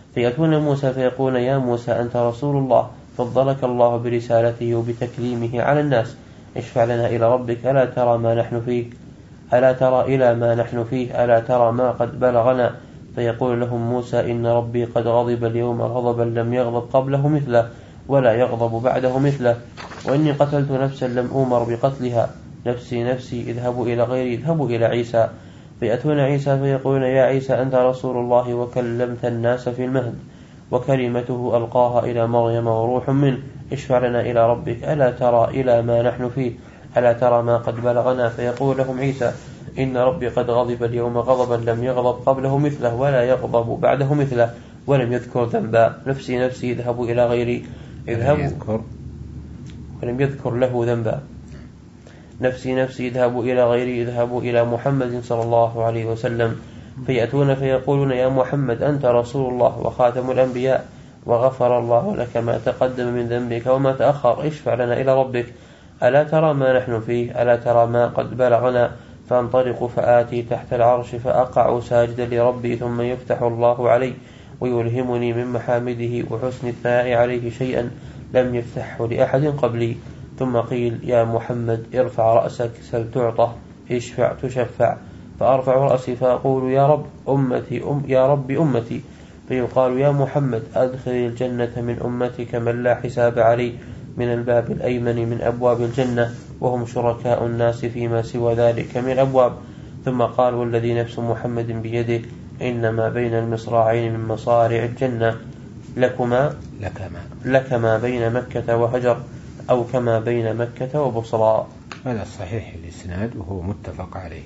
فيأتون موسى فيقولون يا موسى أنت رسول الله فضلك الله برسالته وبتكليمه على الناس، اشفع لنا إلى ربك، ألا ترى ما نحن فيه ألا ترى إلى ما نحن فيه ألا ترى ما قد بلغنا. فيقول لهم موسى إن ربي قد غضب اليوم غضبا لم يغضب قبله مثله ولا يغضب بعده مثله، وإني قتلت نفسا لم أؤمر بقتلها، نفسي نفسي اذهبوا إلى غيري اذهبوا إلى عيسى. فيأتون عيسى فيقولون يا عيسى أنت رسول الله وكلمت الناس في المهد وكلمته ألقاها إلى مريم وروح منه، اشفع لنا إلى ربك، ألا ترى إلى ما نحن فيه ألا ترى ما قد بلغنا. فيقول لهم عيسى إن ربي قد غضب اليوم غضبا لم يغضب قبله مثله ولا يغضب بعده مثله، ولم يذكر ذنبا، نفسي نفسي اذهبوا إلى غيري اذهبوا ولم يذكر له ذنبا، نفسي نفسي اذهبوا إلى غيري اذهبوا إلى محمد صلى الله عليه وسلم. فيأتون فيقولون يا محمد أنت رسول الله وخاتم الأنبياء وغفر الله لك ما تقدم من ذنبك وما تأخر، اشفع لنا إلى ربك، ألا ترى ما نحن فيه ألا ترى ما قد بلغنا. فانطلق فآتي تحت العرش فأقع ساجدا لربي، ثم يفتح الله علي ويلهمني من محامده وحسن الثناء عليه شيئا لم يفتحه لأحد قبلي. ثم قيل يا محمد ارفع رأسك سل تعطى اشفع تشفع. فأرفع رأسي فأقول يا رب أمتي أم يا رب أمتي. فيقال يا محمد أدخل الجنة من أمتك من لا حساب عليه من الباب الأيمن من أبواب الجنة، وهم شركاء الناس فيما سوى ذلك من الأبواب. ثم قال والذي نفس محمد بيده إنما بين المصراعين من مصارع الجنة لكما لكما لكما بين مكة وهجر أو كما بين مكة وبصرى. هذا صحيح الإسناد وهو متفق عليه.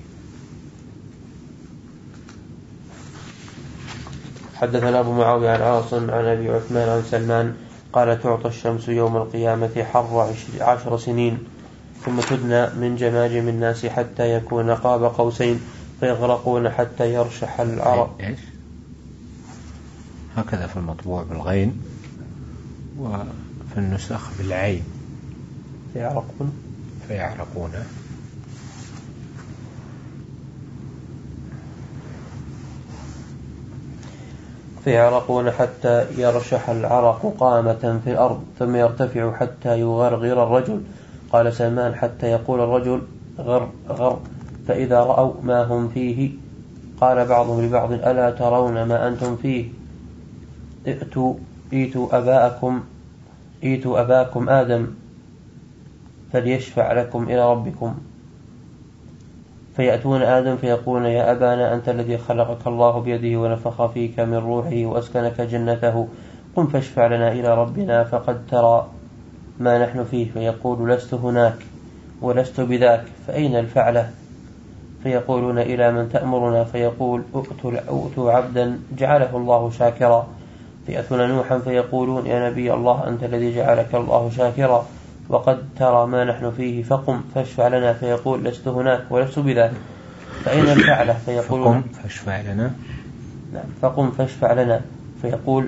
حدثنا أبو معاوية عن عاصم عن أبي عثمان عن سلمان قال تعطى الشمس يوم القيامة حر عشر سنين ثم تدنى من جماجم الناس حتى يكون قاب قوسين فيغرقون حتى يرشح العرق. إيش؟ هكذا في المطبوع بالغين وفي النسخ بالعين فيعرقون فيعرقون فيعرقون حتى يرشح العرق قامة في الأرض ثم يرتفع حتى يغرغر الرجل. قال سلمان حتى يقول الرجل غر غر فإذا رأوا ما هم فيه قال بعضهم لبعض ألا ترون ما أنتم فيه ائتوا ائتوا أباءكم ائتوا أباكم آدم فليشفع لكم إلى ربكم. فيأتون آدم فيقولون يا أبانا أنت الذي خلقك الله بيده ونفخ فيك من روحه وأسكنك جنته، قم فاشفع لنا إلى ربنا فقد ترى ما نحن فيه. فيقول لست هناك ولست بذاك فأين الفعلة؟ فيقولون إلى من تأمرنا؟ فيقول أؤتوا عبدا جعله الله شاكرا. فيأتون نوحا فيقولون يا نبي الله أنت الذي جعلك الله شاكرا وقد ترى ما نحن فيه فقم فاشفع لنا. فيقول لست هناك ولست بذاك فأين الفعلة؟ فيقول فقم فاشفع لنا. نعم فقم فاشفع لنا. فيقول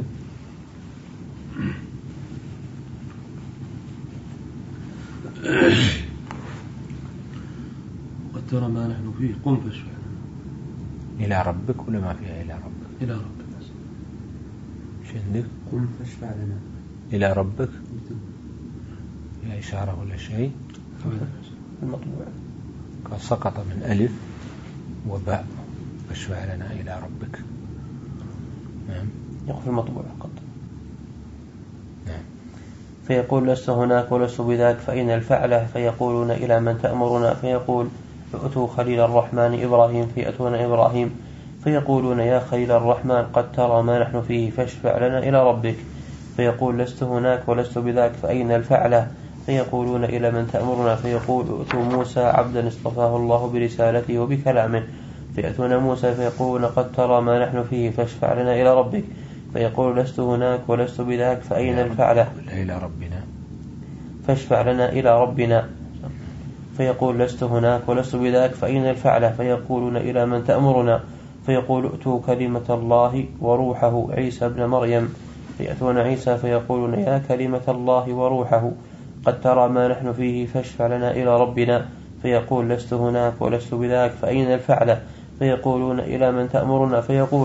قد ترى ما نحن فيه قم فاشفع لنا. إلى ربك ولا ما فيها إلى ربك؟ إلى ربك. شندك قم فاشفع لنا. إلى ربك لا إشارة ولا شيء المطبوع سقط من ألف وباء فاشفع لنا إلى ربك. نعم يقف المطبوع قط. نعم. فيقول لست هناك ولست بذاك فأين الفعلة؟ فيقولون إلى من تأمرنا؟ فيقول ائتوا خليل الرحمن إبراهيم. فيأتون إبراهيم فيقولون يا خليل الرحمن قد ترى ما نحن فيه فاشفع لنا إلى ربك. فيقول لست هناك ولست بذاك فأين الفعلة؟ فيقولون إلى من تأمرنا؟ فيقول ائتوا موسى عبدا اصطفاه الله برسالته وبكلامه. فيأتون موسى فيقولون قد ترى ما نحن فيه فاشفع لنا إلى ربك. فيقول لست هناك ولست بذاك فأين الفعلة؟ إلى ربنا فاشفع لنا إلى ربنا. فيقول لست هناك ولست بذاك فأين الفعلة؟ فيقولون إلى من تأمرنا؟ فيقول ائتوا كلمة الله وروحه عيسى ابن مريم. فيأتون عيسى فيقولون يا كلمة الله وروحه قد ترى ما نحن فيه فاشفع لنا إلى ربنا. فيقول لست هناك ولست بذاك فأين الفعلة؟ فيقولون إلى من تأمرنا؟ فيقول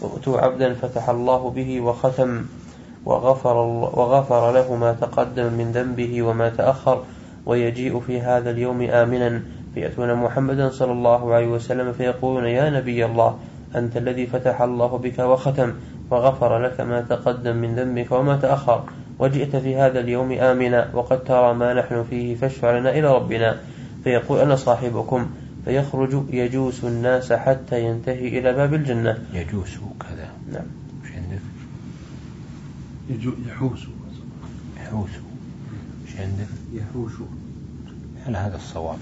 ائتوا عبدا فتح الله به وختم وغفر, وغفر له ما تقدم من ذنبه وما تأخر، ويجيء في هذا اليوم آمنا فيأتون محمدا صلى الله عليه وسلم فيقولون يا نبي الله أنت الذي فتح الله بك وختم وغفر لك ما تقدم من ذنبك وما تأخر، وجئت في هذا اليوم آمنا وقد ترى ما نحن فيه فاشفع لنا إلى ربنا. فيقول أنا صاحبكم، فيخرج يجوس الناس حتى ينتهي إلى باب الجنة. يجوس كذا. نعم. مش عندك؟ يجو يحوس. يحوس. مش عندك؟ يحوش. هل هذا الصواب؟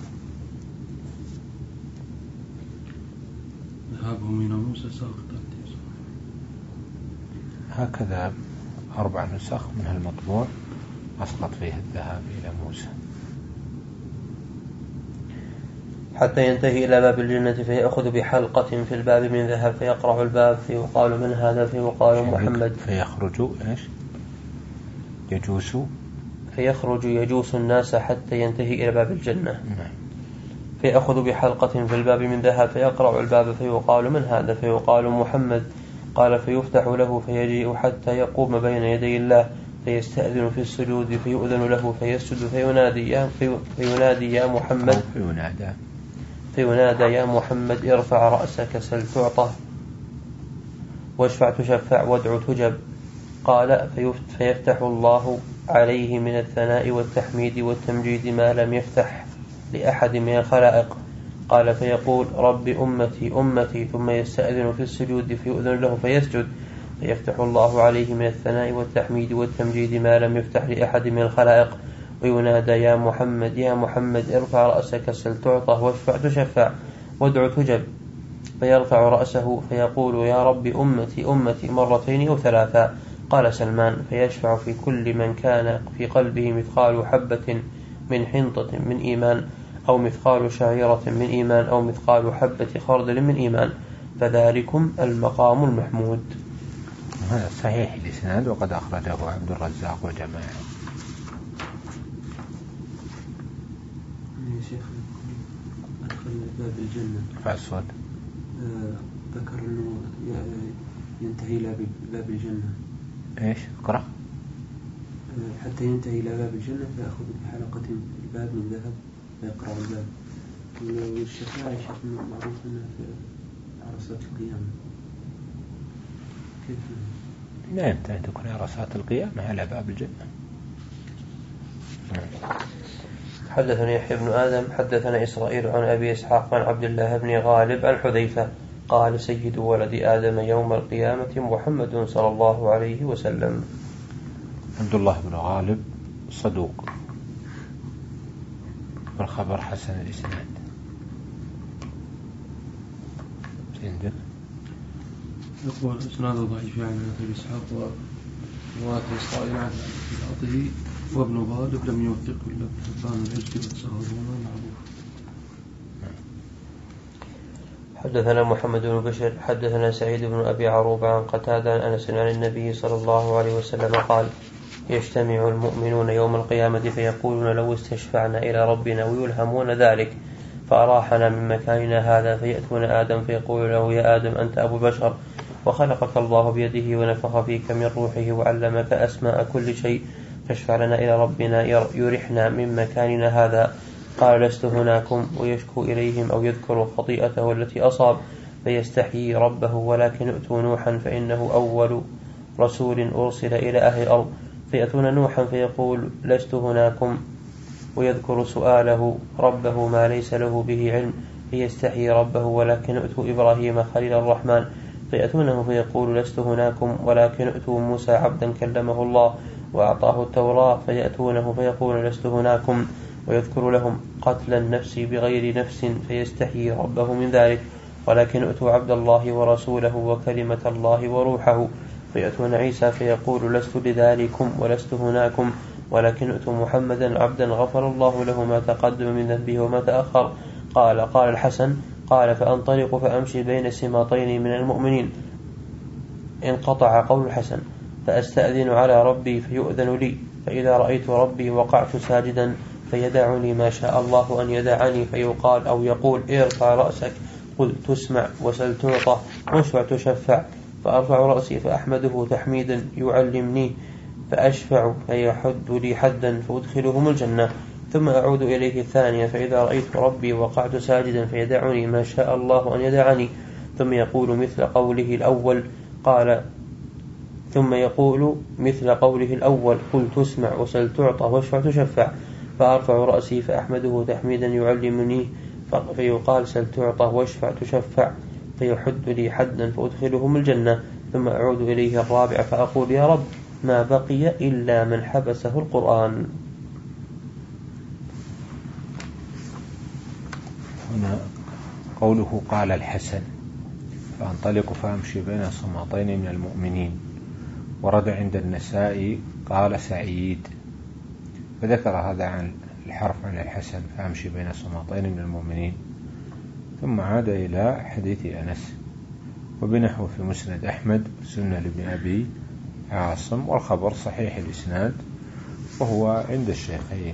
ذهابه من موسى ساقط. هكذا أربع نسخ من المطبوع أسقط فيه الذهاب إلى موسى. حتى ينتهي إلى باب الجنة فيأخذ بحلقة في الباب من ذهب فيقرع الباب فيقال من هذا فيقال محمد. فيخرج إيش؟ يجوس. فيخرج يجوس الناس حتى ينتهي إلى باب الجنة. فيأخذ بحلقة في الباب من ذهب فيقرع الباب فيقال من هذا فيقال محمد. قال فيفتح له فيجيء حتى يقوم بين يدي الله فيستأذن في السجود فيؤذن له فيسجد فينادي يا, فينادي يا محمد فينادى فينادى يا محمد ارفع رأسك سل تعطى واشفع تشفع وادع تجب. قال فيفتح الله عليه من الثناء والتحميد والتمجيد ما لم يفتح لأحد من الخلائق. قال فيقول رب أمتي أمتي ثم يستأذن في السجود فيؤذن له فيسجد فيفتح الله عليه من الثناء والتحميد والتمجيد ما لم يفتح لأحد من الخلائق وينادى يا محمد يا محمد ارفع رأسك سل تعطى واشفع تشفع وادع تجب. فيرفع رأسه فيقول يا رب أمتي أمتي مرتين أو ثلاثا. قال سلمان فيشفع في كل من كان في قلبه مثقال حبة من حنطة من إيمان أو مثقال شعيرة من إيمان أو مثقال حبة خردل من إيمان، فذلكم المقام المحمود. هذا صحيح الإسناد وقد أخرجه عبد الرزاق وجماعة. يا شيخ أدخل باب الجنة فأسود آه ذكر أنه ينتهي إلى باب الجنة. إيش اقرأ؟ آه حتى ينتهي إلى باب الجنة فيأخذ بحلقة الباب من ذهب فيقرأ الباب. والشفاعة شيخ معروف أنها في عرصات القيامة. كيف؟ لا يمكن أن تكون عرصات القيامة على باب الجنة. حدثنا يحيى بن آدم حدثنا إسرائيل عن أبي إسحاق عن عبد الله بن غالب عن حذيفة قال سيد ولد آدم يوم القيامة محمد صلى الله عليه وسلم. عبد الله بن غالب صدوق والخبر حسن الإسناد. عندك؟ يقول إسناد ضعيف يعني أبي إسحاق ورواية إسرائيل عن أبي وابن غالب لم يوثق إلا بحبان العجل والسهرون معروف. حدثنا محمد بن بشر حدثنا سعيد بن أبي عروبة عن قتادة عن أنس عن النبي صلى الله عليه وسلم قال يجتمع المؤمنون يوم القيامة فيقولون لو استشفعنا إلى ربنا ويلهمون ذلك فأراحنا من مكاننا هذا فيأتون آدم فيقول له يا آدم أنت أبو البشر وخلقك الله بيده ونفخ فيك من روحه وعلمك أسماء كل شيء فاشفع لنا إلى ربنا يرحنا من مكاننا هذا. قال لست هناكم ويشكو إليهم أو يذكر خطيئته التي أصاب فيستحيي ربه ولكن ائتوا نوحا فإنه أول رسول أرسل إلى أهل الأرض فيأتون نوحا فيقول لست هناكم ويذكر سؤاله ربه ما ليس له به علم فيستحيي ربه ولكن ائتوا إبراهيم خليل الرحمن فيأتونه فيقول لست هناكم ولكن ائتوا موسى عبدا كلمه الله وأعطاه التوراة فيأتونه فيقول لست هناكم ويذكر لهم قتل النفس بغير نفس فيستحيي ربه من ذلك ولكن ائتوا عبد الله ورسوله وكلمة الله وروحه فيأتون عيسى فيقول لست لذلكم ولست هناكم ولكن ائتوا محمدا عبدا غفر الله له ما تقدم من ذنبه وما تأخر. قال قال الحسن قال فأنطلق فأمشي بين سماطين من المؤمنين انقطع قول الحسن فأستأذن على ربي فيؤذن لي فإذا رأيت ربي وقعت ساجدا فيدعني ما شاء الله أن يدعني فيقال أو يقول ارفع رأسك قل تسمع وسل تعطى واشفع تشفع فأرفع رأسي فأحمده تحميدا يعلمني فأشفع فيحد لي حدا فأدخلهم الجنة ثم أعود إليه الثانية فإذا رأيت ربي وقعت ساجدا فيدعني ما شاء الله أن يدعني ثم يقول مثل قوله الأول قال ثم يقول مثل قوله الأول قل تسمع وسل تعطى واشفع تشفع فأرفع رأسي فأحمده تحميدا يعلمني فيقال سل تعطى واشفع تشفع فيحد لي حدا فأدخلهم الجنة ثم أعود إليه الرابع فأقول يا رب ما بقي إلا من حبسه القرآن. هنا قوله قال الحسن فأنطلق فأمشي بين صماطين من المؤمنين، ورد عند النسائي قال سعيد، فذكر هذا عن الحرف عن الحسن فأمشي بين صماطين من المؤمنين، ثم عاد إلى حديث أنس وبنحو في مسند أحمد سنة لابن أبي عاصم، والخبر صحيح الإسناد وهو عند الشيخين.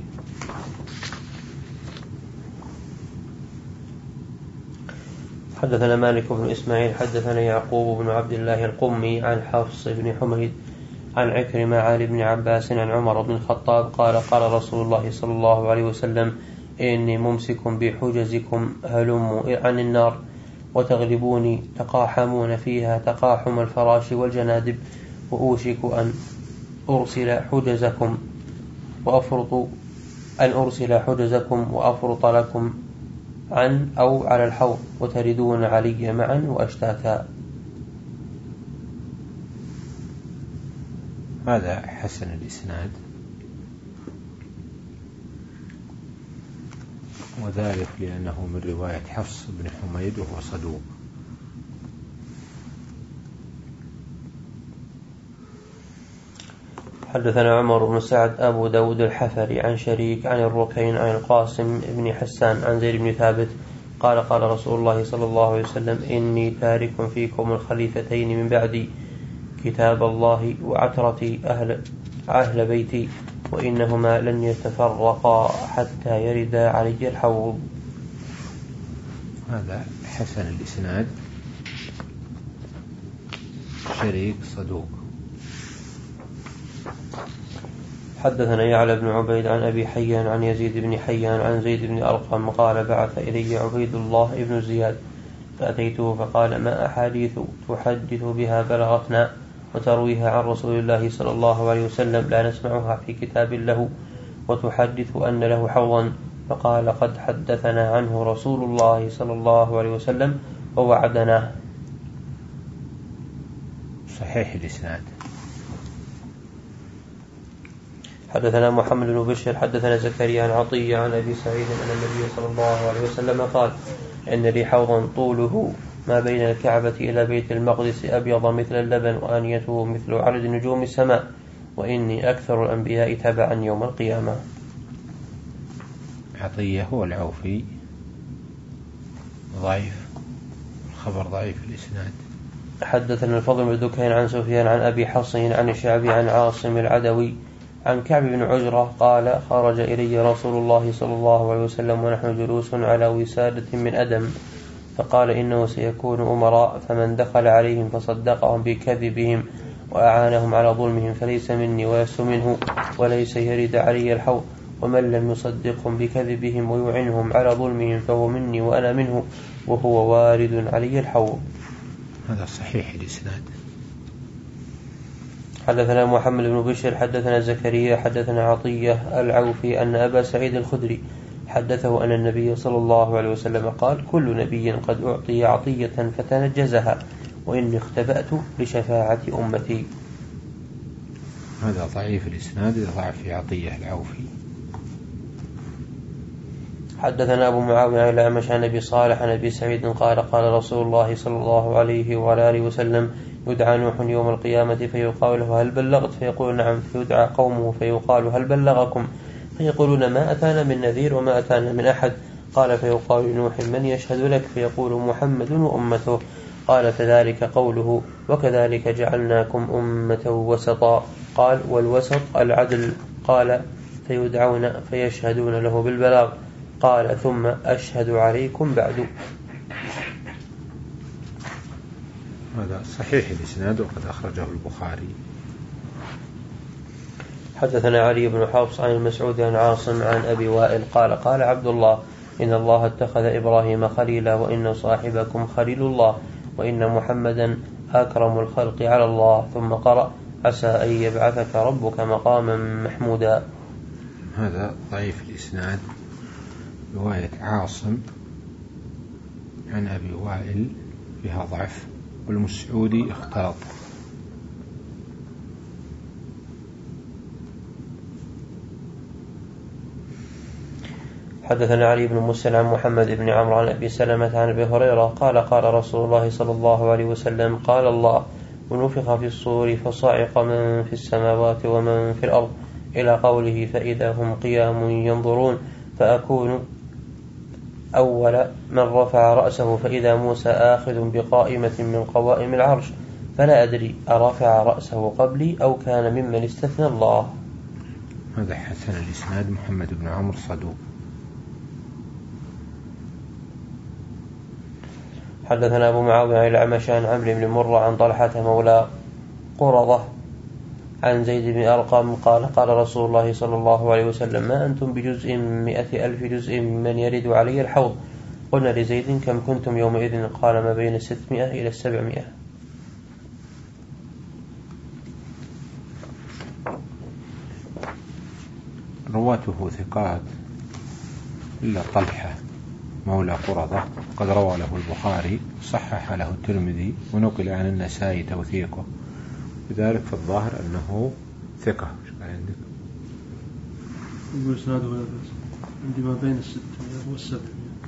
حدثنا مالك بن إسماعيل حدثنا يعقوب بن عبد الله القمي عن حفص بن حميد عن عكرمة عن ابن عباس عن عمر بن الخطاب قال قال رسول الله صلى الله عليه وسلم إني ممسك بحجزكم هلموا عن النار وتغلبوني تقاحمون فيها تقاحم الفراش والجنادب، وأوشك أن أرسل حجزكم وأفرط أن أرسل حجزكم وأفرط لكم عن أو على الحوض وتردون علي معا وأشتاتا. هذا حسن الإسناد، وذلك لأنه من رواية حفص بن حميد وهو صدوق. حدثنا عمر بن سعد أبو داود الحفري عن شريك عن الركين عن القاسم بن حسان عن زيد بن ثابت قال قال رسول الله صلى الله عليه وسلم إني تارك فيكم الخليفتين من بعدي كتاب الله وعترتي أهل, أهل بيتي وإنهما لن يتفرقا حتى يردا علي الحوض. هذا حسن الإسناد، شريك صدوق. حدثنا يعلى بن عبيد عن أبي حيان عن يزيد بن حيان عن زيد بن أرقم قال بعث إلي عبيد الله بن زياد فأتيته فقال ما أحاديث تحدث بها بلغتنا وترويها عن رسول الله صلى الله عليه وسلم لا نسمعها في كتاب له وتحدث أن له حوضا؟ فقال قد حدثنا عنه رسول الله صلى الله عليه وسلم ووعدناه. صحيح الإسناد. حدثنا محمد بن بشر حدثنا زكريا عن عطية عن أبي سعيد أن النبي صلى الله عليه وسلم قال إن لي حوضا طوله ما بين الكعبة إلى بيت المقدس أبيض مثل اللبن وآنيته مثل عدد نجوم السماء وإني أكثر الأنبياء تبعا يوم القيامة. عطية هو العوفي ضعيف، الخبر ضعيف الإسناد. حدثنا الفضل بن دكين عن سفيان عن أبي حصين عن الشعبي عن عاصم العدوي عن كعب بن عجرة قال خرج إلي رسول الله صلى الله عليه وسلم ونحن جلوس على وسادة من أدم فقال إنه سيكون أمراء فمن دخل عليهم فصدقهم بكذبهم وأعانهم على ظلمهم فليس مني ولست منه وليس يرد علي الحوض، ومن لم يصدقهم بكذبهم ويعنهم على ظلمهم فهو مني وأنا منه وهو وارد علي الحوض. هذا صحيح الإسناد. حدثنا محمد بن بشر حدثنا زكريا حدثنا عطية العوفي أن أبا سعيد الخدري حدثه أن النبي صلى الله عليه وسلم قال كل نبي قد أعطي عطية فتنجزها وإني اختبأت لشفاعة أمتي. هذا ضعيف الإسناد، ضعف في عطية العوفي. حدثنا أبو معاوية عن الأعمش عن أبي صالح عن أبي سعيد قال قال رسول الله صلى الله عليه وعلى آله وسلم يدعى نوح يوم القيامة فيقال له هل بلغت؟ فيقول نعم، فيدعى قومه فيقال هل بلغكم؟ فيقولون ما أتانا من نذير وما أتانا من أحد. قال فيقال لنوح من يشهد لك؟ فيقول محمد وأمته. قال فذلك قوله وكذلك جعلناكم أمة وسطا. قال والوسط العدل. قال فيدعون فيشهدون له بالبلاغ. قال ثم أشهد عليكم بعد. هذا صحيح الإسناد وقد أخرجه البخاري. حدثنا علي بن حفص عن المسعود عن عاصم عن أبي وائل قال قال عبد الله إن الله اتخذ إبراهيم خليلا وإن صاحبكم خليل الله وإن محمدا أكرم الخلق على الله، ثم قرأ عسى أن يبعثك ربك مقاما محمودا. هذا ضعيف الإسناد، رواية عاصم عن أبي وائل فيها ضعف، والمسعودي اختلط. حدثنا علي بن مسلم عن محمد بن عمرو عن أبي سلمة عن أبي هريرة قال قال رسول الله صلى الله عليه وسلم قال الله ونفخ في الصور فصعق من في السماوات ومن في الأرض إلى قوله فإذا هم قيام ينظرون فأكون أول من رفع رأسه فإذا موسى آخذ بقائمة من قوائم العرش فلا أدري أرفع رأسه قبلي أو كان ممن استثنى الله. هذا حسن الإسناد. محمد بن عمرو صدوق. حدثنا أبو معاوية عن الأعمش عن عمرو بن مرة عن طلحة مولى قرظة عن زيد بن أرقم قال قال رسول الله صلى الله عليه وسلم ما أنتم بجزء مئة ألف جزء من يرد علي الحوض. قلنا لزيد كم كنتم يومئذ؟ قال ما بين الستمائة إلى السبعمائة. رواته ثقات إلا طلحة مولى قرظة قد روى له البخاري، صحح له الترمذي، ونقل عن النسائي توثيقه، لذلك في الظاهر أنه ثقة. ايش قال عندك؟ يقول إسناده ولا بأس، عندي ما بين الستمائة والسبعمائة.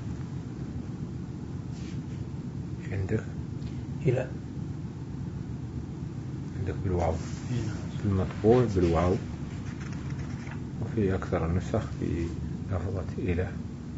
ايش عندك؟ إلى عندك بالواو، في المطبوع بالواو، وفي أكثر النسخ بلفظة إلى.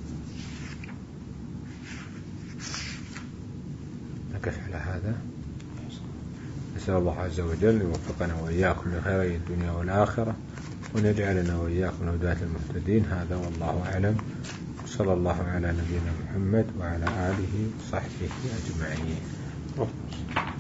نقف على هذا. نسأل الله عز وجل أن يوفقنا وإياكم لخيري الدنيا والآخرة، ونجعلنا وإياكم هداة المهتدين. هذا والله أعلم، صلى الله على نبينا محمد وعلى آله وصحبه أجمعين.